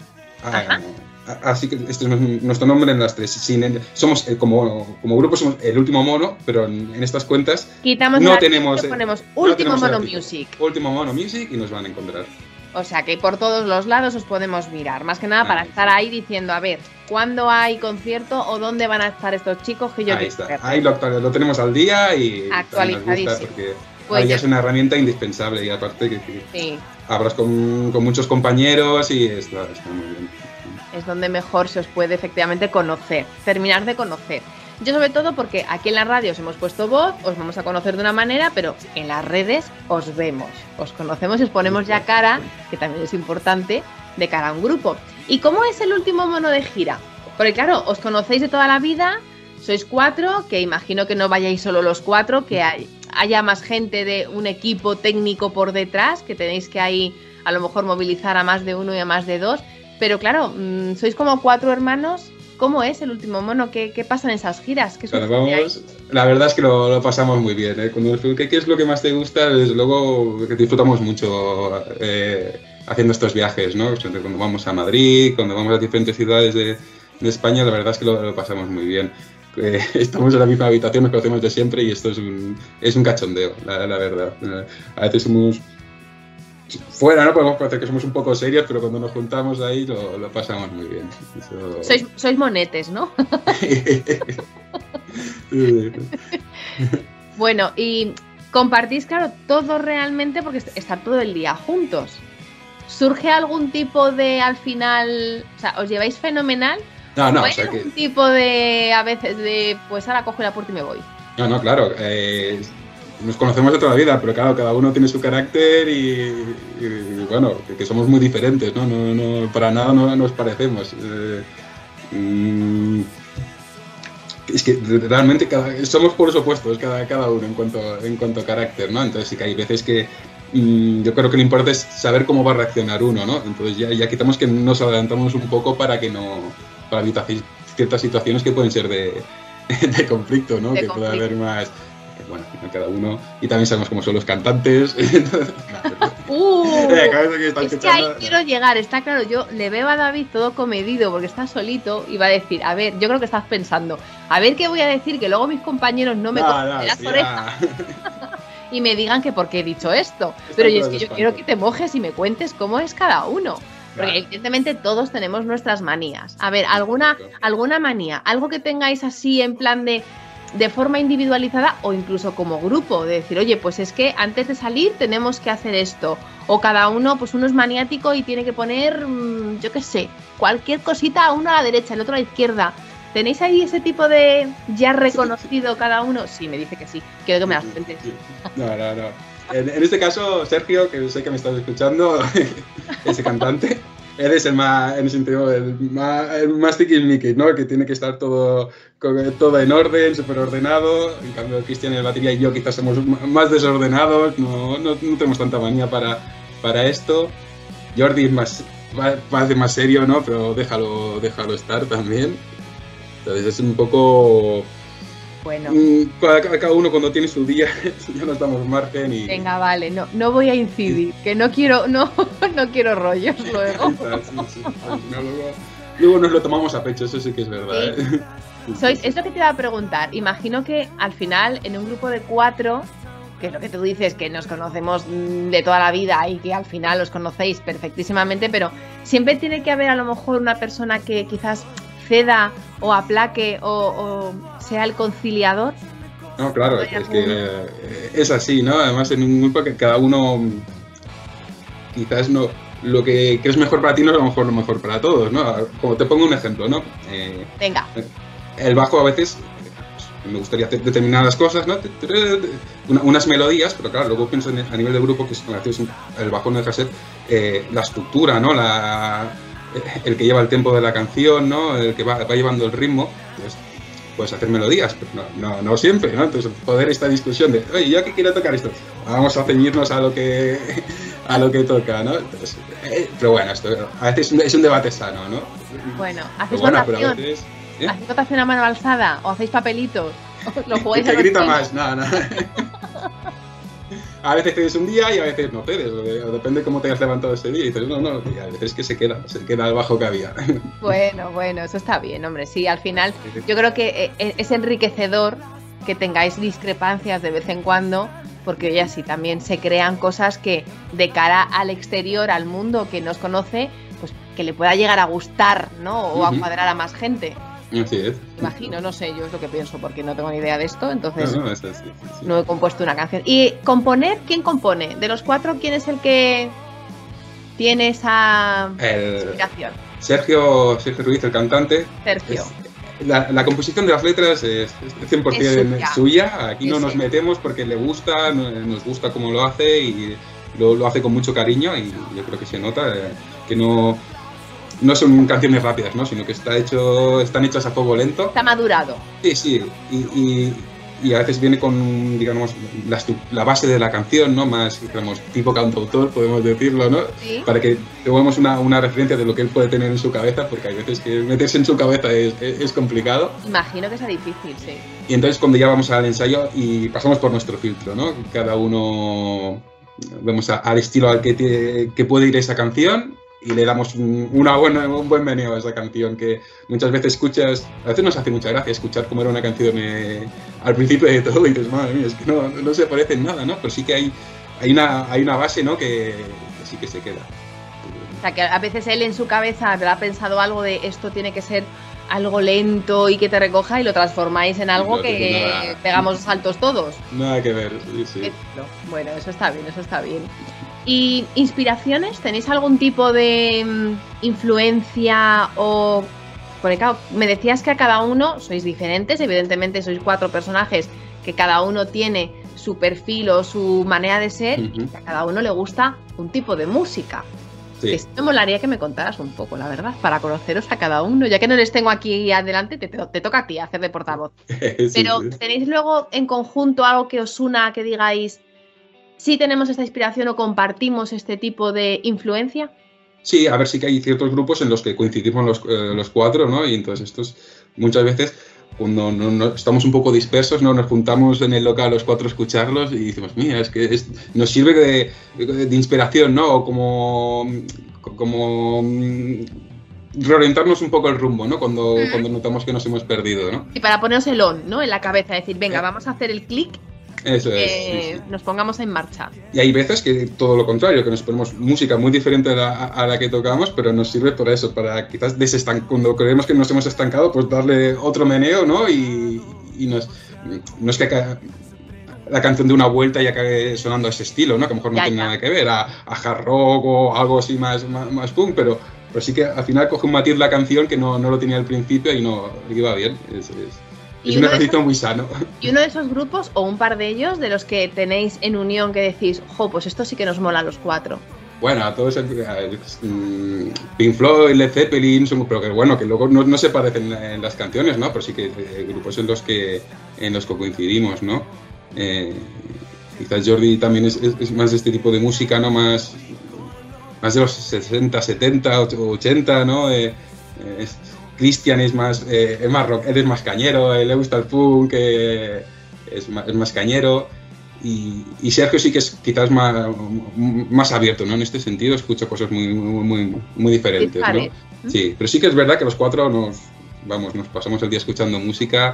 Ajá. Así que este es nuestro nombre en las tres. Somos como grupo somos el Último Mono, pero en estas cuentas Quitamos no la tenemos, y ponemos no Último tenemos Mono artículo. Music. Último Mono Music y nos van a encontrar. O sea que por todos los lados os podemos mirar. Más que nada para Ahí estar está. ahí diciendo, a ver, ¿cuándo hay concierto o dónde van a estar estos chicos que yo Ahí quiero está. ver? Ahí lo tenemos al día y también nos Actualizadísimo. gusta porque Pues ahí ya- es una herramienta indispensable y aparte que Sí, hablas con muchos compañeros y está muy bien. es donde mejor se os puede efectivamente conocer, terminar de conocer. Yo sobre todo porque aquí en la radio os hemos puesto voz, os vamos a conocer de una manera, pero en las redes os vemos, os conocemos y os ponemos ya cara, que también es importante, de cara a un grupo. ¿Y cómo es el Último Mono de gira? Porque claro, os conocéis de toda la vida, sois 4, que imagino que no vayáis solo los 4, que haya más gente de un equipo técnico por detrás, que tenéis que ahí a lo mejor movilizar a más de uno y a más de 2. Pero claro, sois como 4 hermanos. ¿Cómo es el Último Mono? ¿Qué pasa en esas giras? ¿Qué Cuando sucede ahí? vamos, la verdad es que lo pasamos muy bien. Cuando nos preguntan qué es lo que más te gusta, desde luego que disfrutamos mucho haciendo estos viajes, ¿no? Cuando vamos a Madrid, cuando vamos a diferentes ciudades de España, la verdad es que lo pasamos muy bien. Estamos en la misma habitación, nos conocemos de siempre y esto es un cachondeo, la verdad. A veces somos fuera, ¿no? Podemos parecer que somos un poco serios, pero cuando nos juntamos ahí lo pasamos muy bien. Eso... Sois monetes, ¿no? Bueno, y compartís, claro, todo realmente porque estar todo el día juntos. ¿Surge algún tipo de, al final, o sea, os lleváis fenomenal? No, ¿O o hay sea que... algún tipo de, a veces, de, pues ahora cojo la puerta y me voy? No, claro. Nos conocemos de toda la vida, pero claro, cada uno tiene su carácter y bueno, que somos muy diferentes, ¿no? No para nada no nos parecemos. Es que realmente somos polos opuestos cada uno en cuanto a carácter, ¿no? Entonces sí que hay veces que yo creo que lo importante es saber cómo va a reaccionar uno, ¿no? Entonces ya quitamos que nos adelantamos un poco para evitar ciertas situaciones que pueden ser de conflicto, ¿no? De que conflicto. pueda haber más... Bueno, cada uno... Y también sabemos cómo son los cantantes. Cada vez que está Es que escuchando- ahí quiero llegar, está claro, yo le veo a David todo comedido porque está solito y va a decir, a ver, yo creo que estás pensando, a ver qué voy a decir, que luego mis compañeros no me cogen de las sí, orejas ya. y me digan que por qué he dicho esto. Pero yo es todos que de yo espanto. quiero que te mojes y me cuentes cómo es cada uno. Porque Claro. evidentemente todos tenemos nuestras manías. A ver, alguna manía, algo que tengáis así en plan de forma individualizada o incluso como grupo, de decir, oye, pues es que antes de salir tenemos que hacer esto. O cada uno, pues uno es maniático y tiene que poner, yo qué sé, cualquier cosita, uno a la derecha, el otro a la izquierda. ¿Tenéis ahí ese tipo de ya reconocido cada uno? Sí, me dice que sí. Quiero que me las cuentes. No. En este caso, Sergio, que sé que me estás escuchando, ese cantante, él es el más, en ese sentido, el más tiquismiquis, ¿no? Que tiene que estar todo en orden, súper ordenado. En cambio, Cristian, el batería y yo quizás somos más desordenados, no tenemos tanta manía para esto. Jordi parece más serio, ¿no? Pero déjalo estar también. Entonces es un poco... Bueno, Cada uno cuando tiene su día, ya nos damos margen y... venga, vale, no voy a incidir, que no quiero rollos luego. Sí. Luego nos lo tomamos a pecho, eso sí que es verdad. Sí. ¿eh? Es lo que te iba a preguntar. Imagino que al final, en un grupo de 4, que es lo que tú dices, que nos conocemos de toda la vida y que al final os conocéis perfectísimamente, pero siempre tiene que haber a lo mejor una persona que quizás ceda o aplaque o sea el conciliador. No, claro, es que es así, ¿no? Además, en un grupo que cada uno quizás no, lo que es mejor para ti no es a lo mejor para todos, ¿no? Como te pongo un ejemplo, ¿no? Venga. El bajo a veces me gustaría hacer determinadas cosas, ¿no? Unas melodías, pero claro, luego pienso a nivel de grupo que el bajo no deja ser la estructura, ¿no? El que lleva el tempo de la canción, ¿no? El que va llevando el ritmo. Entonces, puedes hacer melodías, pero no siempre, ¿no? Entonces, poder esta discusión de, oye, ¿yo qué quiero tocar esto? Vamos a ceñirnos a lo que toca, ¿no? Entonces, pero bueno, esto a veces es un debate sano, ¿no? Bueno, ¿hacéis Pero votación? a veces, ¿Hacéis votación a mano alzada? ¿O hacéis papelitos? ¿Lo jugáis que a los grita tiros? más, no. A veces cedes un día y a veces no cedes, o depende cómo te hayas levantado ese día y dices, no, y a veces que se queda el bajo que había. Bueno, eso está bien, hombre. Sí, al final yo creo que es enriquecedor que tengáis discrepancias de vez en cuando, porque oye, así también se crean cosas que de cara al exterior, al mundo que nos conoce, pues que le pueda llegar a gustar, ¿no? O a cuadrar a más gente. Así es. Imagino, no sé, yo es lo que pienso, porque no tengo ni idea de esto, entonces No, es así, sí. no he compuesto una canción. ¿Y componer? ¿Quién compone? De los cuatro, ¿quién es el que tiene esa inspiración? Sergio Ruiz, el cantante. Sergio. La composición de las letras es 100% suya. Aquí no nos metemos porque le gusta, nos gusta cómo lo hace y lo hace con mucho cariño y yo creo que se nota que no son canciones rápidas, ¿no? Sino que están hechas a fuego lento. Está madurado. Sí. Y a veces viene con, digamos, la base de la canción, ¿no? Más, digamos, tipo cantautor, podemos decirlo, ¿no? ¿Sí? Para que tengamos una referencia de lo que él puede tener en su cabeza, porque hay veces que meterse en su cabeza es complicado. Imagino que sea difícil, sí. Y entonces cuando ya vamos al ensayo y pasamos por nuestro filtro, ¿no? Cada uno vamos al estilo al que puede ir esa canción y le damos un buen meneo a esa canción que muchas veces escuchas, a veces nos hace mucha gracia escuchar cómo era una canción al principio de todo y dices, madre mía, es que no se parece en nada, ¿no? Pero sí que hay una base, ¿no? Que sí que se queda. O sea, que a veces él en su cabeza habrá pensado algo de esto tiene que ser algo lento y que te recoja y lo transformáis en algo que pegamos saltos todos. Nada que ver, sí. Bueno, eso está bien. ¿Y inspiraciones? ¿Tenéis algún tipo de influencia o...? Porque claro, me decías que a cada uno sois diferentes, evidentemente sois 4 personajes que cada uno tiene su perfil o su manera de ser y que a cada uno le gusta un tipo de música. Sí. Esto me molaría que me contaras un poco, la verdad, para conoceros a cada uno. Ya que no les tengo aquí adelante, te toca a ti hacer de portavoz. Sí, pero ¿tenéis luego en conjunto algo que os una, que digáis, sí tenemos esta inspiración o compartimos este tipo de influencia? Sí, a ver, sí que hay ciertos grupos en los que coincidimos los 4, ¿no? Y entonces estos muchas veces cuando no estamos un poco dispersos, ¿no? Nos juntamos en el local los 4 a escucharlos y decimos, mira, es que nos sirve de inspiración, ¿no? O como reorientarnos un poco el rumbo, ¿no? Cuando notamos que nos hemos perdido, ¿no? Y para ponernos el on, ¿no? En la cabeza, decir, venga, vamos a hacer el clic. Eso es. Sí. Nos pongamos en marcha. Y hay veces que todo lo contrario, que nos ponemos música muy diferente a la que tocamos, pero nos sirve para eso, para quizás cuando creemos que nos hemos estancado, pues darle otro meneo, ¿no? Y no es que la canción de una vuelta y acabe sonando a ese estilo, ¿no? Que a lo mejor no tiene nada que ver, a hard rock o algo así más punk, pero sí que al final coge un matiz la canción que no lo tenía al principio y va bien. Es un ejercicio muy sano. ¿Y uno de esos grupos, o un par de ellos, de los que tenéis en unión que decís, pues esto sí que nos mola a los 4? Bueno, a todos Pink Floyd, Led Zeppelin, pero que bueno, que luego no se parecen en las canciones, ¿no? Pero sí que grupos en los que coincidimos, ¿no? Quizás Jordi también es más de este tipo de música, ¿no? Más de los 60, 70, 80, ¿no? Cristian es más rock, él es más cañero, él le gusta el punk, es más cañero y Sergio sí que es quizás más abierto, ¿no? En este sentido escucha cosas muy diferentes, ¿no? Sí, pero sí que es verdad que los 4 nos pasamos el día escuchando música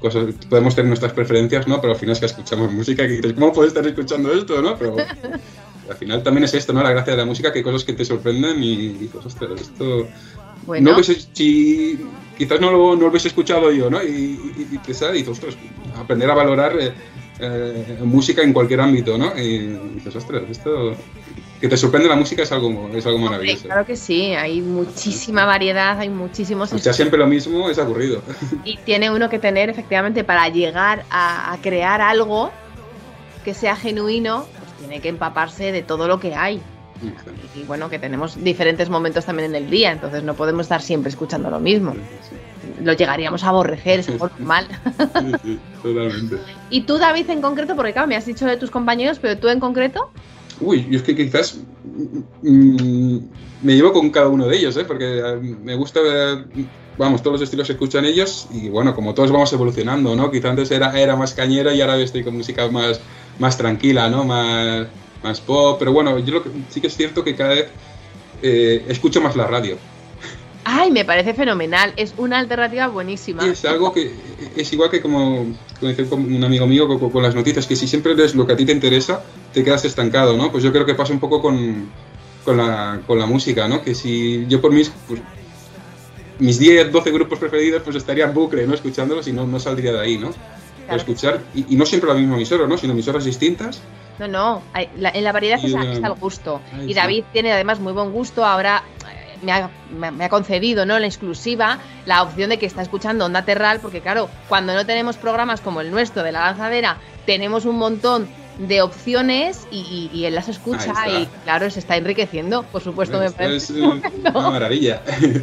cosas, podemos tener nuestras preferencias, ¿no? Pero al final es que escuchamos música y dices, ¿cómo puedes estar escuchando esto, no? Pero al final también es esto, ¿no? La gracia de la música, que hay cosas que te sorprenden y dices, ostras, esto... Bueno. No sé si quizás no lo hubiese escuchado yo, ¿no? Y te sale y dices, ostras, aprender a valorar música en cualquier ámbito, ¿no? Y dices, ostras, esto... Que te sorprende la música es algo maravilloso. Claro que sí, hay muchísima variedad, hay muchísimos... Escuchar siempre lo mismo es aburrido. Y tiene uno que tener, efectivamente, para llegar a crear algo que sea genuino, pues tiene que empaparse de todo lo que hay. Y bueno, que tenemos diferentes momentos también en el día, entonces no podemos estar siempre escuchando lo mismo. Lo llegaríamos a aborrecer, es algo normal. Sí, totalmente. Y tú, David, en concreto, porque claro, me has dicho de tus compañeros, pero tú en concreto... Uy, yo es que quizás me llevo con cada uno de ellos, porque me gusta ver, vamos, todos los estilos que escuchan ellos y bueno, como todos vamos evolucionando, ¿no? Quizás antes era más cañera y ahora estoy con música más tranquila, ¿no? Más pop, pero bueno, sí que es cierto que cada vez escucho más la radio. Ay, me parece fenomenal, es una alternativa buenísima. Y es algo que es igual que como dice un amigo mío con las noticias, que si siempre lees lo que a ti te interesa, te quedas estancado, ¿no? Pues yo creo que pasa un poco con la música, ¿no? Que si yo por mis 10, 12 grupos preferidos, pues estaría en bucle, ¿no? Escuchándolos y no saldría de ahí, ¿no? Claro. Para escuchar, y no siempre la misma emisora, ¿no? Sino emisoras distintas. No, en la variedad está el gusto. Y David tiene además muy buen gusto, ahora... Me ha concedido, ¿no?, la exclusiva, la opción de que está escuchando Onda Terral, porque claro, cuando no tenemos programas como el nuestro de La Lanzadera, tenemos un montón de opciones y él las escucha y claro, se está enriqueciendo, por supuesto. Me parece una maravilla.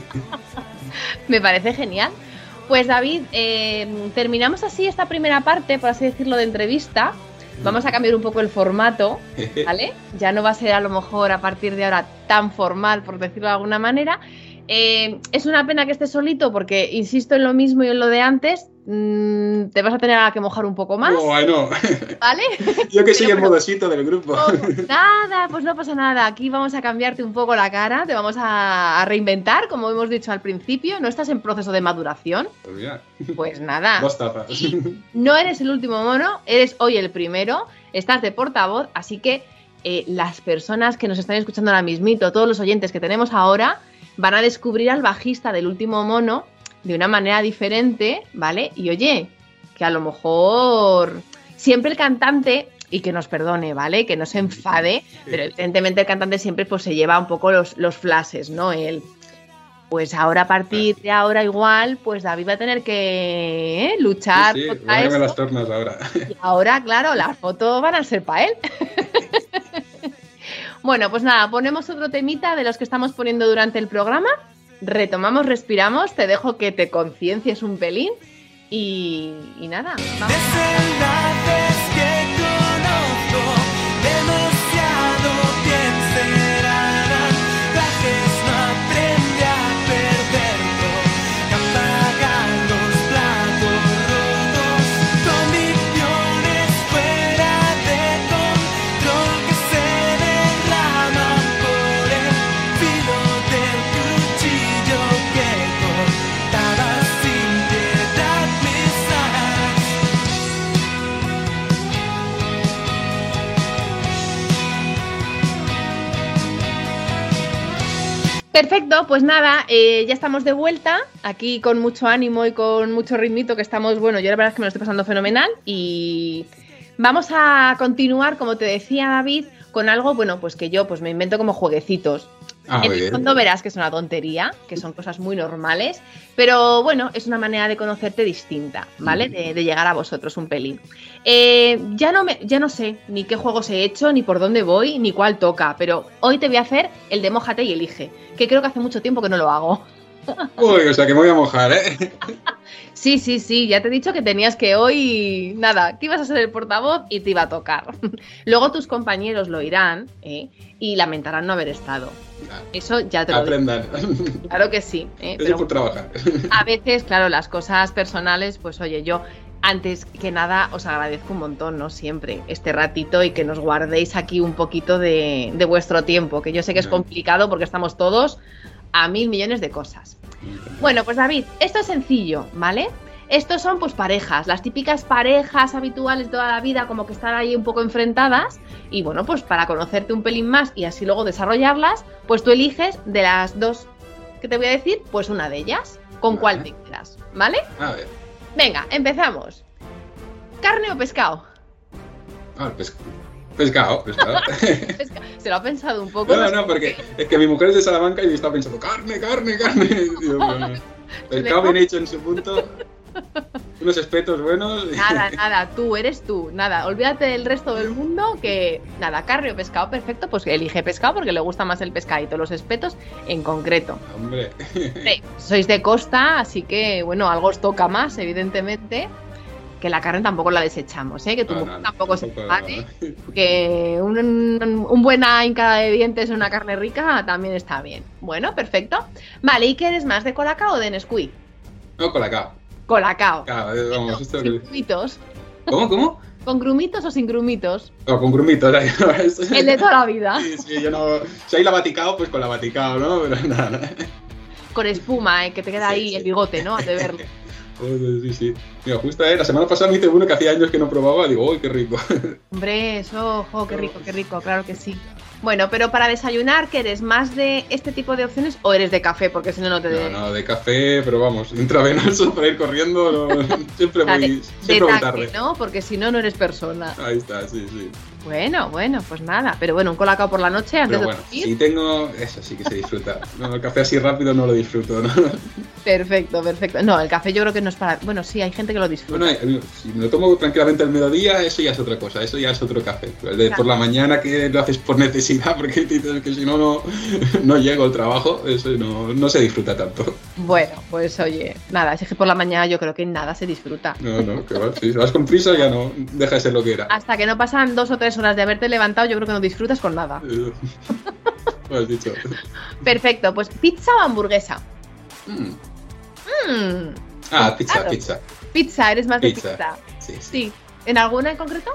Me parece genial. Pues David, terminamos así esta primera parte, por así decirlo, de entrevista. Vamos a cambiar un poco el formato, ¿vale? Ya no va a ser a lo mejor a partir de ahora tan formal, por decirlo de alguna manera. Es una pena que estés solito porque insisto en lo mismo y en lo de antes. Te vas a tener que mojar un poco más. Bueno, ¿vale? Yo que soy el modosito del grupo. Nada, pues no pasa nada. Aquí vamos a cambiarte un poco la cara, te vamos a reinventar, como hemos dicho al principio. ¿No estás en proceso de maduración? Pues ya. Pues nada. 2 tapas. No eres el último mono, eres hoy el primero. Estás de portavoz, así que las personas que nos están escuchando ahora mismito, todos los oyentes que tenemos ahora, van a descubrir al bajista del último mono de una manera diferente, ¿vale? Y oye, que a lo mejor siempre el cantante, y que nos perdone, ¿vale? Que no se enfade, pero evidentemente el cantante siempre pues se lleva un poco los flashes, ¿no? Pues ahora a partir de ahora igual, pues David va a tener que luchar contra eso. Las tornas ahora. Y ahora, claro, las fotos van a ser para él. Bueno, pues nada, ponemos otro temita de los que estamos poniendo durante el programa. Retomamos, respiramos, te dejo que te conciencies un pelín y nada, vamos. Desenlaces que conozco demasiado bien serán. Trajes no aprende a perderlo, que apagan los platos rotos. Convicciones fuera de control que se derraman por el filo del cuchillo que cortaba sin piedad mis alas. Perfecto, pues nada, ya estamos de vuelta, aquí con mucho ánimo y con mucho ritmito que estamos, bueno, yo la verdad es que me lo estoy pasando fenomenal y vamos a continuar, como te decía David, con algo, bueno, pues que yo pues me invento como jueguecitos. En el fondo verás que es una tontería, que son cosas muy normales, pero bueno, es una manera de conocerte distinta, ¿vale? De llegar a vosotros un pelín. Ya no sé ni qué juegos he hecho, ni por dónde voy, ni cuál toca, pero hoy te voy a hacer el de mójate y elige, que creo que hace mucho tiempo que no lo hago. Uy, o sea que me voy a mojar, ¿eh? Sí, ya te he dicho que tenías que hoy, nada, que ibas a ser el portavoz y te iba a tocar. Luego tus compañeros lo irán, y lamentarán no haber estado. Eso ya te lo digo. Aprendan. Claro que sí. Eso por trabajar. A veces, claro, las cosas personales, pues oye, yo antes que nada os agradezco un montón, ¿no? Siempre este ratito y que nos guardéis aquí un poquito de vuestro tiempo, que yo sé que es complicado porque estamos todos a 1000 millones de cosas. Bueno, pues David, esto es sencillo, ¿vale? Estos son pues parejas, las típicas parejas habituales de toda la vida, como que están ahí un poco enfrentadas. Y bueno, pues para conocerte un pelín más y así luego desarrollarlas, pues tú eliges de las dos que te voy a decir, pues una de ellas. ¿Con Vale. cuál te quedas? ¿Vale? A ver. Venga, empezamos. ¿Carne o pescado? Ah, pescado. Se lo ha pensado un poco. No, porque es que mi mujer es de Salamanca y está pensando carne. Digo, bueno, pescado bien hecho en su punto. Unos espetos buenos. Nada, tú eres tú. Nada, olvídate del resto del mundo que... Nada, carne o pescado, perfecto, pues elige pescado porque le gusta más el pescadito, los espetos en concreto. Hombre. Sí, sois de costa, así que, bueno, algo os toca más, evidentemente. Que la carne tampoco la desechamos, ¿eh? Que tu mujer tampoco se enfade. Que un buena hincada de dientes en una carne rica también está bien. Bueno, perfecto. Vale, ¿y qué eres más, de Colacao o de Nesquik? No, Colacao. Colacao. Claro, vamos, esto Sin que... grumitos. ¿Cómo? ¿Con grumitos o sin grumitos? No, con grumitos. El de toda la vida. Sí, yo no... Si hay la Vaticao, pues con la Vaticao, ¿no? Pero nada. Con espuma, que te queda Sí, ahí sí. el bigote, ¿no? De verlo. Sí. Mira, justo la semana pasada me hice uno que hacía años que no probaba. Digo, uy, qué rico. Hombre, eso, ojo, qué rico, claro que sí. Bueno, pero para desayunar, ¿qué eres? ¿Más de este tipo de opciones o eres de café? Porque si no, no te... No, de café, pero vamos, intravenoso para ir corriendo, no, siempre O sea, voy, de siempre voy taque, tarde. ¿no? Porque si no, no eres persona. Ahí está, sí. Bueno, pues nada. Pero bueno, un colacao por la noche antes Pero bueno, de dormir. si tengo... Eso sí que se disfruta. No, el café así rápido no lo disfruto, ¿no? Perfecto. No, el café yo creo que no es para... Bueno, sí, hay gente que lo disfruta. Bueno, si me lo tomo tranquilamente al mediodía, eso ya es otra cosa, eso ya es otro café. El de por la mañana que lo haces por necesidad, porque dices que si no llego al trabajo, eso no se disfruta tanto. Bueno, pues oye, nada, es que por la mañana yo creo que nada se disfruta. No, que va, si vas con prisa ya no, deja de ser lo que era. Hasta que no pasan 2 o 3 horas de haberte levantado, yo creo que no disfrutas con nada. Lo has dicho. Perfecto, pues ¿pizza o hamburguesa? Pizza, claro. pizza. Pizza, eres más de Pizza. pizza. Sí. Sí. ¿En alguna en concreto?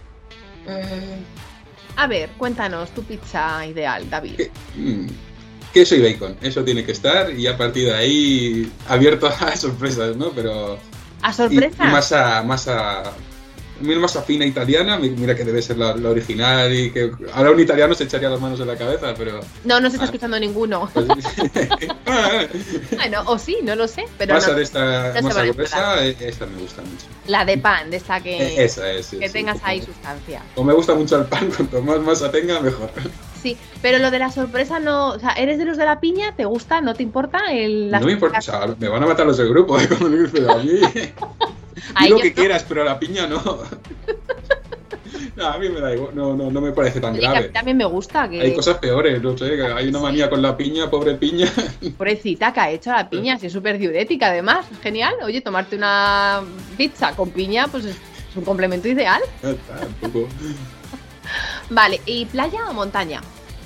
A ver, cuéntanos tu pizza ideal, David. Queso y bacon, eso tiene que estar y a partir de ahí abierto a sorpresas, ¿no? Pero... ¿A sorpresa? Y masa fina italiana, mira que debe ser la original y que ahora un italiano se echaría las manos en la cabeza, pero... No se está escuchando ninguno. Pues, Bueno, o sí, no lo sé, pero masa no. de esta se masa vale gruesa, esta me gusta mucho. La de pan, de esta que, Esa es. que sí, tengas ahí como- sustancia. Como me gusta mucho el pan, cuanto más masa tenga, mejor. Sí, pero lo de la sorpresa no... O sea, ¿eres de los de la piña? ¿Te gusta? ¿No te importa? No me importa, o sea, me van a matar los del grupo, como digo, pero a mí... Ahí Di lo yo que no. quieras, pero la piña no. No, a mí me da igual, no me parece tan Oye, que a mí grave. también me gusta que... Hay cosas peores, no sé, que hay una manía con la piña, pobre piña. Pobrecita que ha hecho la piña, si es súper diurética además, genial. Oye, tomarte una pizza con piña, pues es un complemento ideal. Tampoco. Vale, ¿y playa o montaña?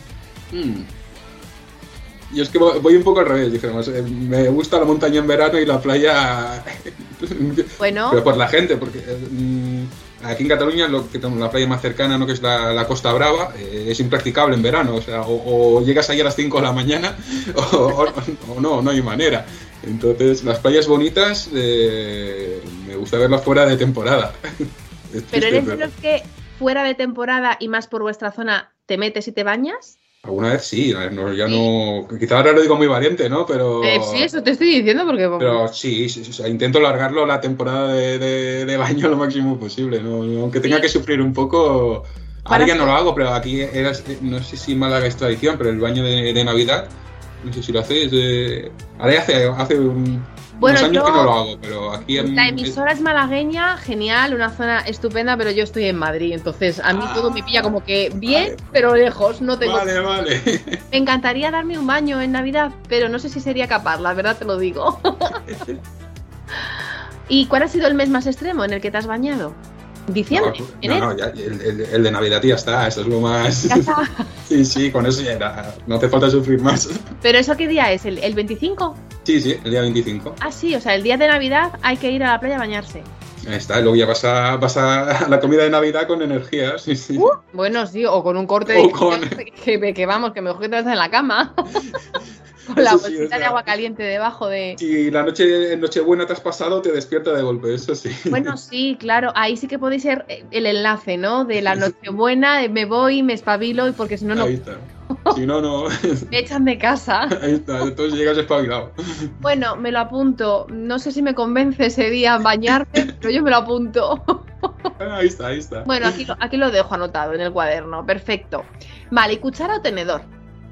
Yo es que voy un poco al revés, dijéramos. Me gusta la montaña en verano y la playa... Bueno, Pero por la gente, porque aquí en Cataluña la playa más cercana, ¿no? Que es la Costa Brava, es impracticable en verano. O sea, o llegas ahí a las 5 de la mañana o no hay manera. Entonces, las playas bonitas me gusta verlas fuera de temporada. Es pero triste, eres de los que fuera de temporada y más por vuestra zona te metes y te bañas. Alguna vez sí, ya no... Quizá ahora lo digo muy valiente, ¿no? Pero... Sí, eso te estoy diciendo porque... Pero sí, o sea, intento largarlo la temporada de baño lo máximo posible, ¿no? Aunque tenga que sufrir un poco. Ahora ya no lo hago, pero aquí no sé si Málaga es tradición, pero el baño de Navidad, no sé si lo hacéis. Ahora ya hace Bueno, unos años yo- que no lo hago, pero aquí en... La emisora es malagueña, genial, una zona estupenda, pero yo estoy en Madrid, entonces a mí todo me pilla como que bien, vale. pero lejos, no tengo... Vale. Me encantaría darme un baño en Navidad, pero no sé si sería capaz, la verdad te lo digo. ¿Y cuál ha sido el mes más extremo en el que te has bañado? ¿Diciembre? ¿Enero? No, ya, el de Navidad ya está, eso es lo más... Ya está. Sí, con eso ya no hace falta sufrir más. ¿Pero eso qué día es? ¿El 25? Sí, el día 25. Ah, sí, o sea, el día de Navidad hay que ir a la playa a bañarse. Ahí está, y luego ya vas a la comida de Navidad con energía, sí. Bueno, sí, o con un corte O de... con- Que vamos, que mejor que te vas en la cama. con la Eso sí, bolsita o de sea, agua caliente debajo de... Si la Nochebuena te has pasado, te despierta de golpe, eso sí. Bueno, sí, claro, ahí sí que podéis ser el enlace, ¿no? De la Nochebuena, me voy, me espabilo, y porque si no, no Ahí está. Si no, no. me echan de casa. Ahí está, entonces llegas espabilado. Bueno, me lo apunto. No sé si me convence ese día bañarme, pero yo me lo apunto. Ahí está, ahí está. Bueno, aquí lo dejo anotado en el cuaderno. Perfecto. Vale, ¿y cuchara o tenedor?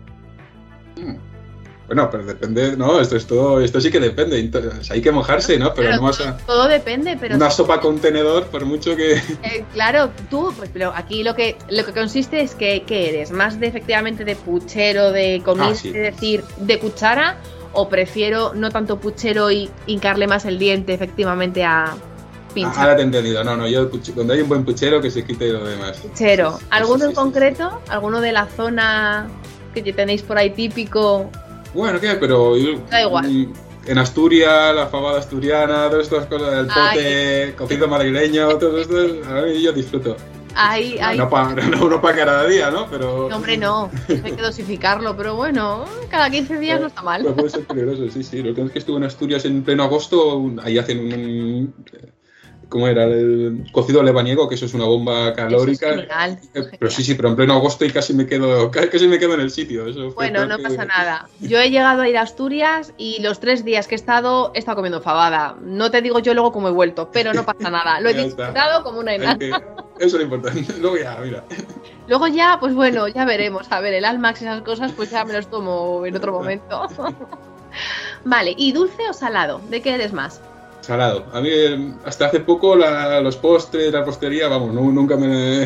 Bueno, pero depende, no, esto sí que depende, o sea, hay que mojarse, ¿no? Pero Claro, no vas a... todo depende, pero Una sopa con tenedor, por mucho que... claro, tú, pues, pero aquí lo que consiste es que eres más de efectivamente de puchero, de comida, sí. es decir, de cuchara, o prefiero no tanto puchero y hincarle más el diente efectivamente a pinchar. Ahora te he entendido, no, yo cuando hay un buen puchero que se quite lo demás. Puchero. Sí, ¿Alguno sí, en concreto? ¿Alguno de la zona que tenéis por ahí típico? Bueno, ¿qué? Pero... Da igual. En Asturias, la fabada asturiana, todas estas cosas, el pote, cocido madrileño, todo esto, a mí yo disfruto. Ahí. No para cada día, ¿no? Pero... No, hombre, no. Hay que dosificarlo, pero bueno, cada 15 días no está mal. Pero puede ser peligroso, sí. Lo que es que estuve en Asturias en pleno agosto, ahí hacen ¿cómo era? El cocido lebaniego, que eso es una bomba calórica. Eso es genial. Pero sí, pero en pleno agosto y casi me quedo en el sitio. Eso fue Bueno, no pasa nada. Yo he llegado a ir a Asturias y los 3 días que he estado comiendo fabada. No te digo yo luego cómo he vuelto, pero no pasa nada. Lo he Ya está. disfrutado como una enana. Eso es lo importante. Luego ya, mira. Luego ya, pues bueno, ya veremos. A ver, el Almax y esas cosas, pues ya me los tomo en otro momento. Vale, ¿y dulce o salado? ¿De qué eres más? Salado. A mí hasta hace poco los postres, la postería, vamos, nunca me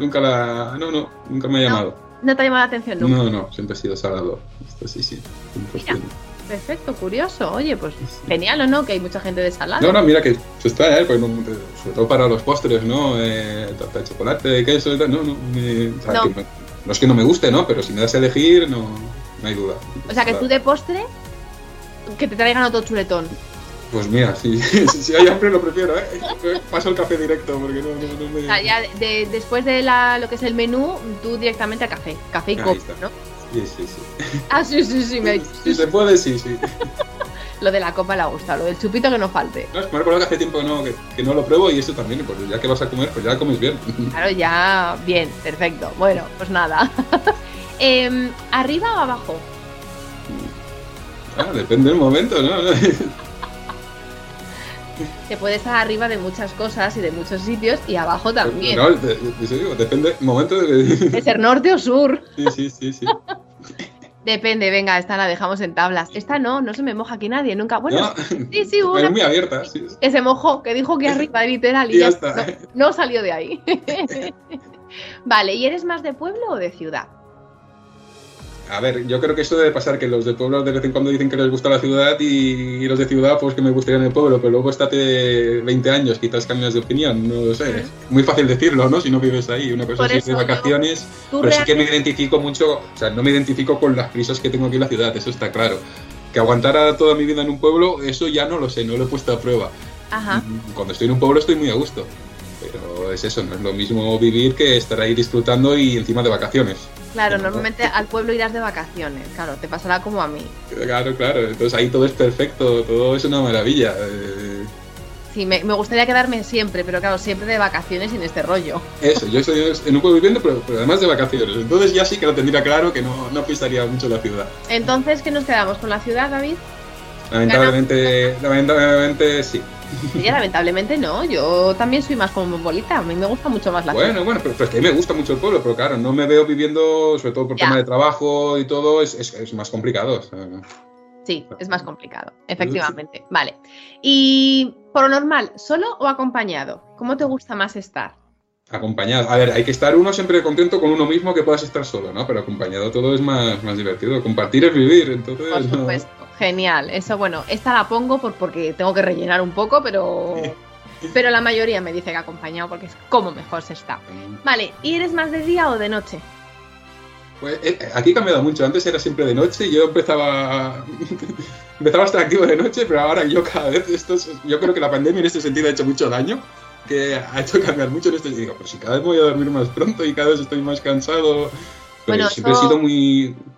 ha llamado. ¿No te ha llamado la atención nunca? No, siempre he sido salado. Esto sí. Mira, perfecto, curioso. Oye, pues genial, ¿o no? Que hay mucha gente de salado. No, mira que se extraña, pues, sobre todo para los postres, ¿no? Torta de chocolate, queso y tal, no. No es que no me guste, ¿no? Pero si me das a elegir, no hay duda. O sea, que tú de postre, que te traigan otro chuletón. Pues mira, si hay hambre lo prefiero, ¿eh? Paso el café directo porque no me... O sea, ya después de lo que es el menú, tú directamente a café y copa, ¿no? Sí. Ah, sí, me ha dicho. Si se puede, sí. Lo de la copa le ha gustado, lo del chupito que no falte. No, es comer por lo que hace tiempo que no lo pruebo y eso también, pues ya que vas a comer, pues ya comes bien. Claro, ya, bien, perfecto. Bueno, pues nada. ¿Arriba o abajo? Depende del momento, ¿no? Se puede estar arriba de muchas cosas y de muchos sitios y abajo también. No, depende del momento ¿De ser norte o sur? Sí. Depende, venga, esta la dejamos en tablas. Esta no se me moja aquí nadie, nunca. Bueno, No, sí, hubo es una muy abierta, sí. que se mojó, que dijo que arriba, literal, y Y ya ya está. no salió de ahí. Vale, ¿y eres más de pueblo o de ciudad? A ver, yo creo que esto debe pasar, que los de pueblo de vez en cuando dicen que les gusta la ciudad y los de ciudad pues que me gustaría en el pueblo, pero luego estate 20 años, quizás cambias de opinión, no lo sé. Muy fácil decirlo, ¿no? Si no vives ahí, una cosa Por así de eso, vacaciones, tú pero sí que me realmente- identifico mucho, o sea, no me identifico con las prisas que tengo aquí en la ciudad, eso está claro. Que aguantara toda mi vida en un pueblo, eso ya no lo sé, no lo he puesto a prueba. Ajá. Cuando estoy en un pueblo estoy muy a gusto, pero es eso, no es lo mismo vivir que estar ahí disfrutando y encima de vacaciones. Claro, normalmente al pueblo irás de vacaciones, claro, te pasará como a mí. Claro, entonces ahí todo es perfecto, todo es una maravilla. Sí, me gustaría quedarme siempre, pero claro, siempre de vacaciones sin este rollo. Eso, yo estoy en un pueblo viviendo, pero además de vacaciones, entonces ya sí que lo tendría claro que no pisaría mucho la ciudad. Entonces, ¿qué nos quedamos con la ciudad, David? Lamentablemente sí. Sí, lamentablemente no, yo también soy más cosmopolita, a mí me gusta mucho más la ciudad. Bueno, pero es que a mí me gusta mucho el pueblo, pero claro, no me veo viviendo, sobre todo por Ya. tema de trabajo y todo, es más complicado. O sea, Sí, es más complicado, efectivamente. Vale. Y por lo normal, ¿solo o acompañado? ¿Cómo te gusta más estar? acompañado. A ver, hay que estar uno siempre contento con uno mismo que puedas estar solo, ¿no? Pero acompañado todo es más divertido. Compartir es vivir, entonces... Por no. supuesto. Genial. Eso, bueno, esta la pongo porque tengo que rellenar un poco, pero la mayoría me dice que acompañado porque es como mejor se está. Vale, ¿y eres más de día o de noche? Pues aquí ha cambiado mucho. Antes era siempre de noche y yo empezaba a estar activo de noche, pero ahora yo cada vez... yo creo que la pandemia en este sentido ha hecho mucho daño, que ha hecho cambiar mucho en este sentido. Digo, pero si cada vez voy a dormir más pronto y cada vez estoy más cansado... Pero Bueno, siempre eso- he sido muy...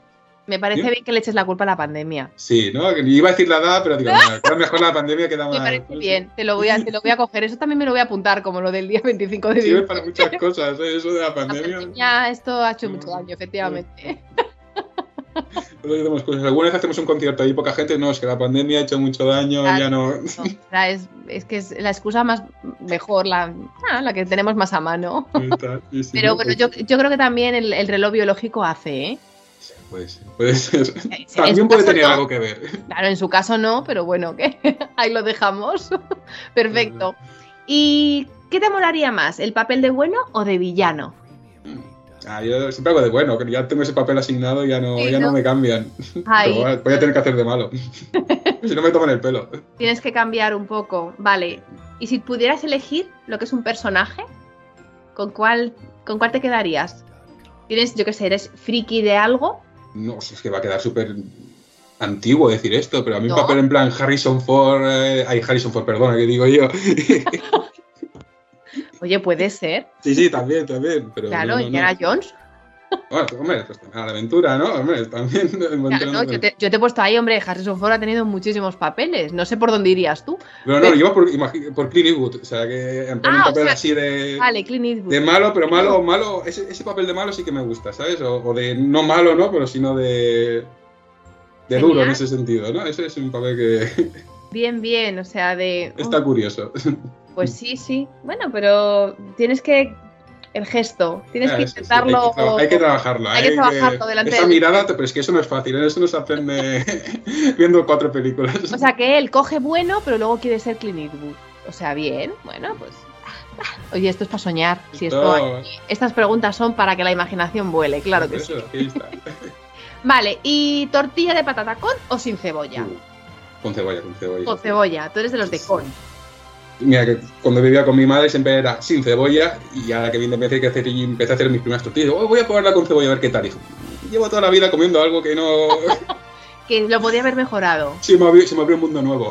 Me parece ¿Sí? bien que le eches la culpa a la pandemia. Sí, ¿no? Que iba a decir la edad, pero digo, no, queda mejor la pandemia que da Me más. parece bien, te lo voy a coger. Eso también me lo voy a apuntar, como lo del día 25 de Sirve diciembre. para muchas cosas, ¿eh? Eso de la La pandemia. pandemia, esto ha hecho mucho daño, efectivamente. Todos hacemos cosas. Alguna vez hacemos un concierto y poca gente, no, es que la pandemia ha hecho mucho daño, Claro. ya no. No, o sea, es que es la excusa más mejor, la que tenemos más a mano. Sí, sí, Pero ¿no? bueno, yo creo que también el reloj biológico hace, ¿eh? Puede ser. En También su puede caso tener no. algo que ver. Claro, en su caso no, pero bueno, que ahí lo dejamos. Perfecto. ¿Y qué te molaría más, el papel de bueno o de villano? Yo siempre hago de bueno, que ya tengo ese papel asignado y ya no, Sí, ya ¿no? no me cambian. Ay. Pero bueno, voy a tener que hacer de malo. Si no me toman el pelo. Tienes que cambiar un poco. Vale. ¿Y si pudieras elegir lo que es un personaje, con cuál te quedarías? ¿Tienes, yo qué sé, eres friki de algo? No, si es que va a quedar súper antiguo decir esto, pero a mí No. un papel en plan Harrison Ford, Harrison Ford, perdona, que digo yo. Oye, puede ser. Sí, también, pero Claro, no, Indiana Jones. Bueno, hombre, pues también a la aventura, ¿no? Hombre, también. Claro, no, yo te he puesto ahí, hombre, Harrison Ford ha tenido muchísimos papeles. No sé por dónde irías tú. Pero no, yo por Clint Eastwood, o sea, que en plan un Ah, o papel sea, así de... Vale, Clint Eastwood. De malo, pero malo, ese papel de malo sí que me gusta, ¿sabes? O de no malo, ¿no? Pero sino de Genial. duro en ese sentido, ¿no? Ese es un papel que Bien, o sea, de... está curioso. Pues sí. Bueno, pero tienes que... El gesto, tienes que Eso sí, intentarlo... hay que trabajarlo. Hay que trabajarlo delante Esa de- mirada, pero es que eso no es fácil, ¿eh? Eso no se aprende viendo 4 películas. O sea, que él coge bueno, pero luego quiere ser Clint Eastwood. O sea, bien, bueno, pues... Oye, esto es para soñar. Si estas preguntas son para que la imaginación vuele, claro que sí. Eso, aquí está. Vale, ¿y tortilla de patata con o sin cebolla? Con cebolla. Con cebolla, tú eres de los de con. Mira, que cuando vivía con mi madre siempre era sin cebolla y ahora que empecé a hacer mis primeras tortillas, voy a probarla con cebolla a ver qué tal. Y llevo toda la vida comiendo algo que no... Que lo podía haber mejorado. se me abrió un mundo nuevo.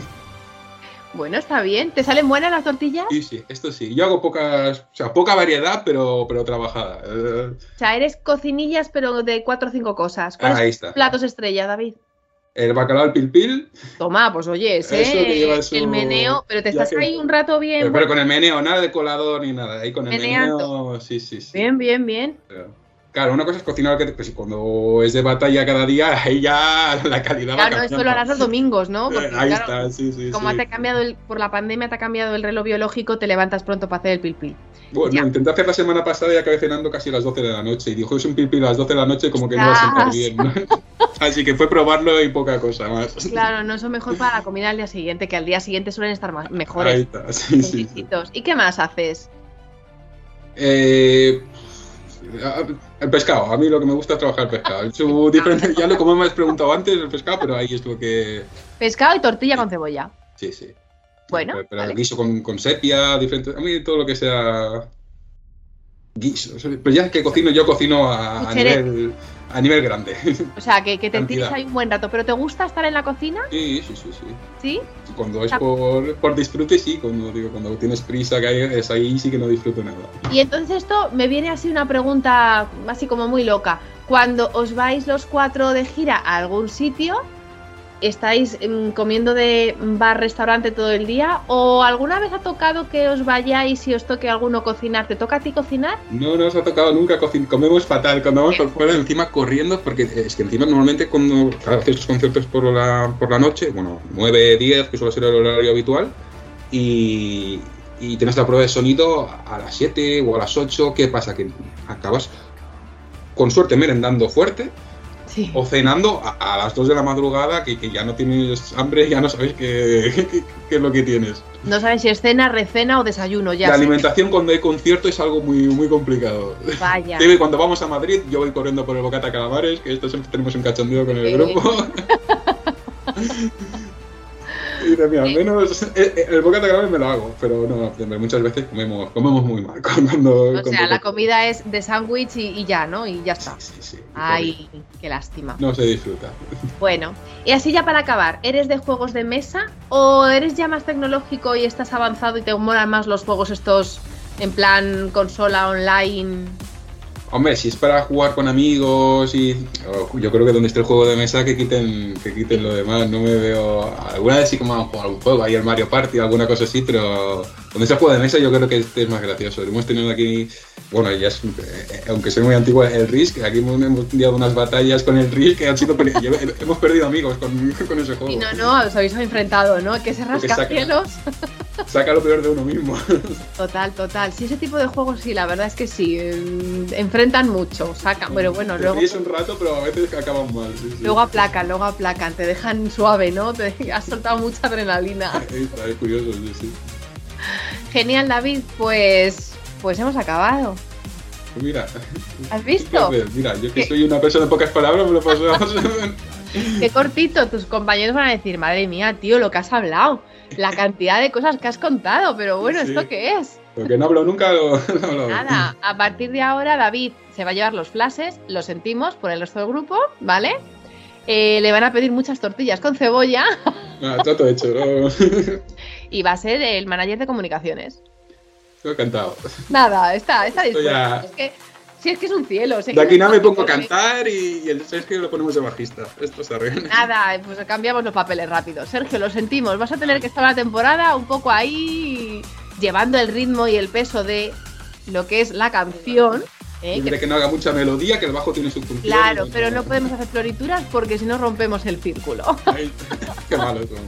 Bueno, está bien. ¿Te salen buenas las tortillas? Sí, esto sí. Yo hago poca variedad, pero trabajada. O sea, eres cocinillas, pero de 4 o 5 cosas. ¿Cuáles Ahí son tus está. platos estrella, David? El bacalao al pil, Toma, pues oye, Eso que lleva su- el meneo, pero te ya estás que- ahí un rato bien. pero con el meneo, nada de colador ni nada. Ahí con el Meneando. meneo, sí. Bien. Claro, una cosa es cocinar que pues, cuando es de batalla cada día, ahí ya la calidad va Claro, cambiando. esto lo harás los domingos, ¿no? Porque, Ahí claro, está, sí. como te ha cambiado por la pandemia te ha cambiado el reloj biológico, te levantas pronto para hacer el pil. Bueno, Ya. intenté hacer la semana pasada y acabé cenando casi a las 12 de la noche. Y dijo, es un pil a las 12 de la noche, como que no va a sentar bien, ¿no? Así que fue probarlo y poca cosa más. Claro, no son mejor para la comida al día siguiente, que al día siguiente suelen estar mejores. Ahí está, sí. Exquisitos. ¿Y qué más haces? El pescado, a mí lo que me gusta es trabajar el pescado. Su diferente, ya como me has preguntado antes, el pescado, pero ahí estuvo que... Pescado y tortilla con cebolla. Sí. Bueno, Pero vale. guiso con sepia, diferente. A mí todo lo que sea guiso. Pero ya que cocino, yo cocino a nivel grande. O sea, que te Cantidad. tienes ahí un buen rato. ¿Pero te gusta estar en la cocina? Sí. ¿Sí? Cuando es por disfrute, sí. Cuando tienes prisa, es ahí sí que no disfruto nada. Y entonces esto me viene así una pregunta así como muy loca. Cuando os vais los 4 de gira a algún sitio, ¿estáis comiendo de bar-restaurante todo el día? ¿O alguna vez ha tocado que os vayáis y os toque alguno cocinar? ¿Te toca a ti cocinar? No nos ha tocado nunca cocinar. Comemos fatal. Cuando vamos por fuera, encima corriendo, porque es que encima normalmente cuando haces los conciertos por la noche, 9, 10, que suele ser el horario habitual, y tienes la prueba de sonido a las 7 o a las 8, ¿qué pasa? Que acabas con suerte merendando fuerte Sí. o cenando a las 2 de la madrugada, que ya no tienes hambre, ya no sabes qué es lo que tienes. No sabes si es cena, recena o desayuno ya. La sé. alimentación cuando hay concierto es algo muy complicado. Vaya. Sí, cuando vamos a Madrid, yo voy corriendo por el Bocata Calamares, que esto siempre tenemos un cachondeo con el grupo. Y dice, mira, al menos el Bocata Calamares me lo hago, pero no, muchas veces comemos muy mal. O sea, la comida es de sándwich y ya, ¿no? Y ya está. Sí. Ay, qué lástima. No se disfruta. Bueno, y así ya para acabar, ¿eres de juegos de mesa o eres ya más tecnológico y estás avanzado y te molan más los juegos estos en plan consola online? Hombre, si es para jugar con amigos yo creo que donde esté el juego de mesa que quiten lo demás. No me veo... Alguna vez sí que me han jugado algún juego, ahí el Mario Party, alguna cosa así, pero donde esté el juego de mesa yo creo que este es más gracioso. Hemos tenido aquí, bueno, ya es, aunque soy muy antiguo, el Risk. Aquí hemos tenido unas batallas con el Risk que han sido... hemos perdido amigos con ese juego. Y no, os habéis enfrentado, ¿no? Que se rascacielos. Saca lo peor de uno mismo. Total. Sí, ese tipo de juegos sí, la verdad es que sí. Enfrentan mucho, sacan, pero bueno, te luego... ríes un rato, pero a veces acaban mal. Sí. Luego aplacan, te dejan suave, ¿no? Te has soltado mucha adrenalina. Es curioso, sí. Genial, David, pues hemos acabado. Pues mira. ¿Has visto? Mira, yo que soy una persona de pocas palabras, me lo pasamos. Qué cortito, tus compañeros van a decir, madre mía, tío, lo que has hablado, la cantidad de cosas que has contado, pero bueno, Sí. ¿esto qué es? Porque no hablo nunca, no hablo. Nada, a partir de ahora David se va a llevar los flashes, lo sentimos por el resto del grupo, ¿vale? Le van a pedir muchas tortillas con cebolla Todo hecho, ¿no? y va a ser el manager de comunicaciones. Estoy encantado. Nada, está Esto dispuesto. ya- Si es que es un cielo. De aquí nada me pongo a cantar y el Sergio lo ponemos de bajista. Esto se arregla. Nada, pues cambiamos los papeles rápido. Sergio, lo sentimos, vas a tener que estar la temporada un poco ahí llevando el ritmo y el peso de lo que es la canción. Tendré que no haga mucha melodía, que el bajo tiene su función. Claro, pero no podemos hacer florituras porque si no rompemos el círculo. Ay, qué malo eso.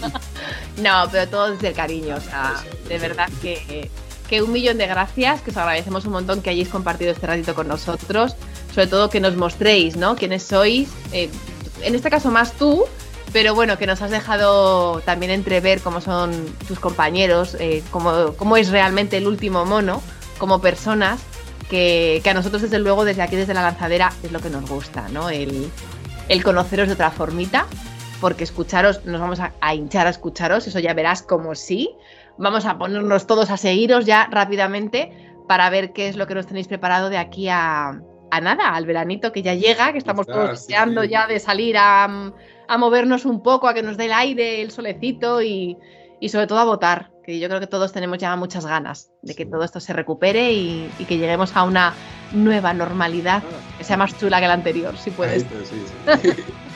No, pero todo desde el cariño, o sea, de verdad que 1.000.000 de gracias, que os agradecemos un montón que hayáis compartido este ratito con nosotros, sobre todo que nos mostréis, ¿no? Quiénes sois, en este caso más tú, pero bueno, que nos has dejado también entrever cómo son tus compañeros, cómo es realmente el último mono, como personas, que a nosotros desde luego, desde aquí, desde la lanzadera, es lo que nos gusta, ¿no? El conoceros de otra formita, porque escucharos, nos vamos a hinchar a escucharos, eso ya verás como sí. Vamos a ponernos todos a seguiros ya rápidamente para ver qué es lo que nos tenéis preparado de aquí a nada, al veranito que ya llega, que estamos todos deseando ya de salir a movernos un poco, a que nos dé el aire, el solecito y sobre todo a votar, que yo creo que todos tenemos ya muchas ganas de que todo esto se recupere y que lleguemos a una nueva normalidad que sea más chula que la anterior, si puedes. Sí.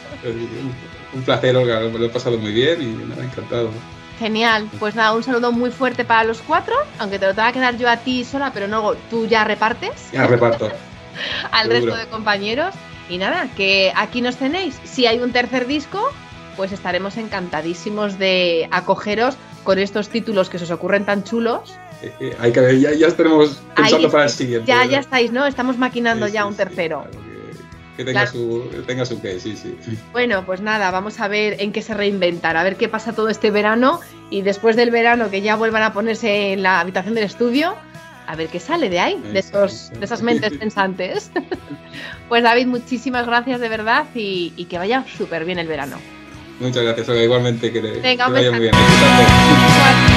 Un placer, Olga, me lo he pasado muy bien y nada, encantado. Genial, pues nada, un saludo muy fuerte para los 4, aunque te lo tenga que dar yo a ti sola, pero no, tú ya repartes Ya reparto. al seguro. resto de compañeros. Y nada, que aquí nos tenéis. Si hay un tercer disco, pues estaremos encantadísimos de acogeros con estos títulos que se os ocurren tan chulos. Hay que ver, ya estaremos pensando Ahí, para el siguiente. ya estáis, ¿no? Estamos maquinando Sí, ya sí, un sí, tercero. claro, que tenga, Claro. tenga su qué, sí. Bueno, pues nada, vamos a ver en qué se reinventan, a ver qué pasa todo este verano y después del verano que ya vuelvan a ponerse en la habitación del estudio, a ver qué sale de ahí, de esas mentes pensantes. Pues David, muchísimas gracias de verdad y que vaya súper bien el verano. Muchas gracias, Olga, igualmente que Venga, que un vaya besazo. muy bien. Disfrutando.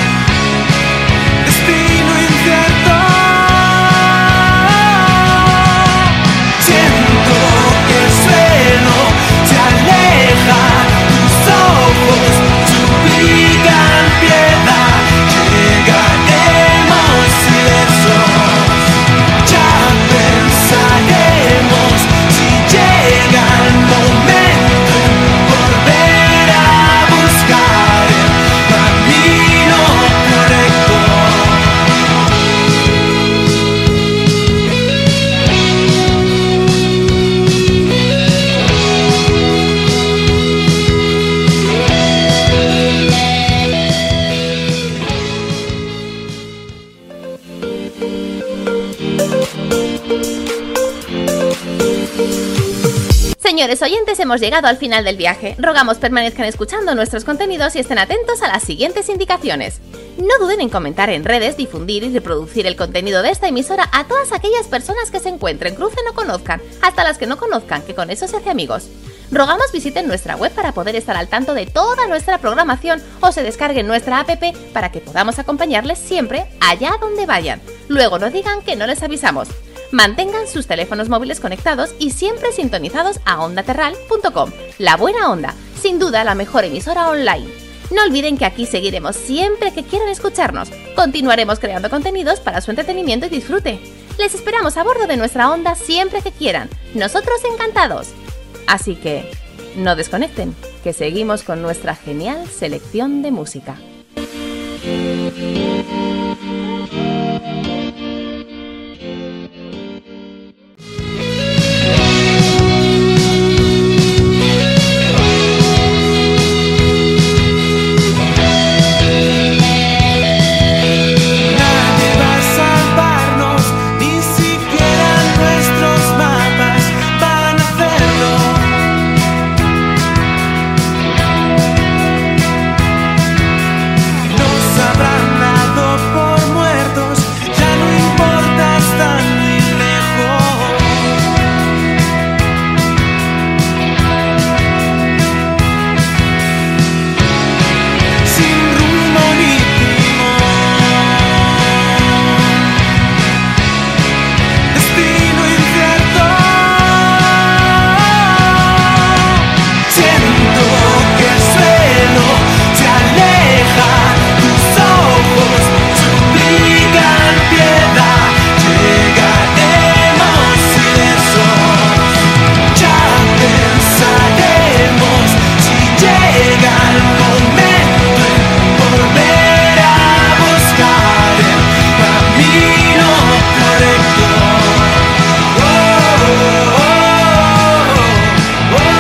Destino incierto. Siento que el suelo se aleja, tus ojos suplican piedad. Llegaremos ilesos, ya pensaremos si llega el momento en volver a buscar el camino correcto. Señores oyentes, hemos llegado al final del viaje. Rogamos permanezcan escuchando nuestros contenidos y estén atentos a las siguientes indicaciones. No duden en comentar en redes, difundir y reproducir el contenido de esta emisora a todas aquellas personas que se encuentren, crucen o conozcan, hasta las que no conozcan, que con eso se hace amigos. Rogamos visiten nuestra web para poder estar al tanto de toda nuestra programación o se descarguen nuestra app para que podamos acompañarles siempre allá donde vayan. Luego no digan que no les avisamos. Mantengan sus teléfonos móviles conectados y siempre sintonizados a ondaterral.com. La buena onda, sin duda la mejor emisora online. No olviden que aquí seguiremos siempre que quieran escucharnos. Continuaremos creando contenidos para su entretenimiento y disfrute. Les esperamos a bordo de nuestra onda siempre que quieran. Nosotros encantados. Así que no desconecten, que seguimos con nuestra genial selección de música. Nadie va a salvarnos, ni siquiera nuestros mapas van a hacerlo. Nos habrán dado por muertos, ya no importa, están muy lejos. Sin rumbo ni timón, destino incierto. Siento que el suelo se aleja, tus ojos suplican piedad. Llegaremos ilesos, ya pensaremos si llega el momento en volver a buscar el camino correcto. Oh, oh, oh, oh,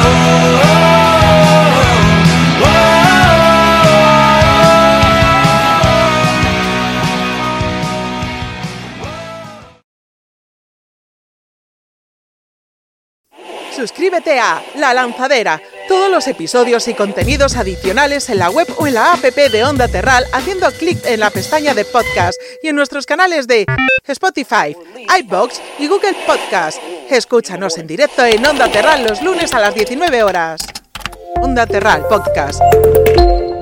Suscríbete a La Lanzadera. Todos los episodios y contenidos adicionales en la web o en la app de Onda Terral haciendo clic en la pestaña de podcast y en nuestros canales de Spotify, iVoox y Google Podcast. Escúchanos en directo en Onda Terral los lunes a las 19 horas. Onda Terral Podcast.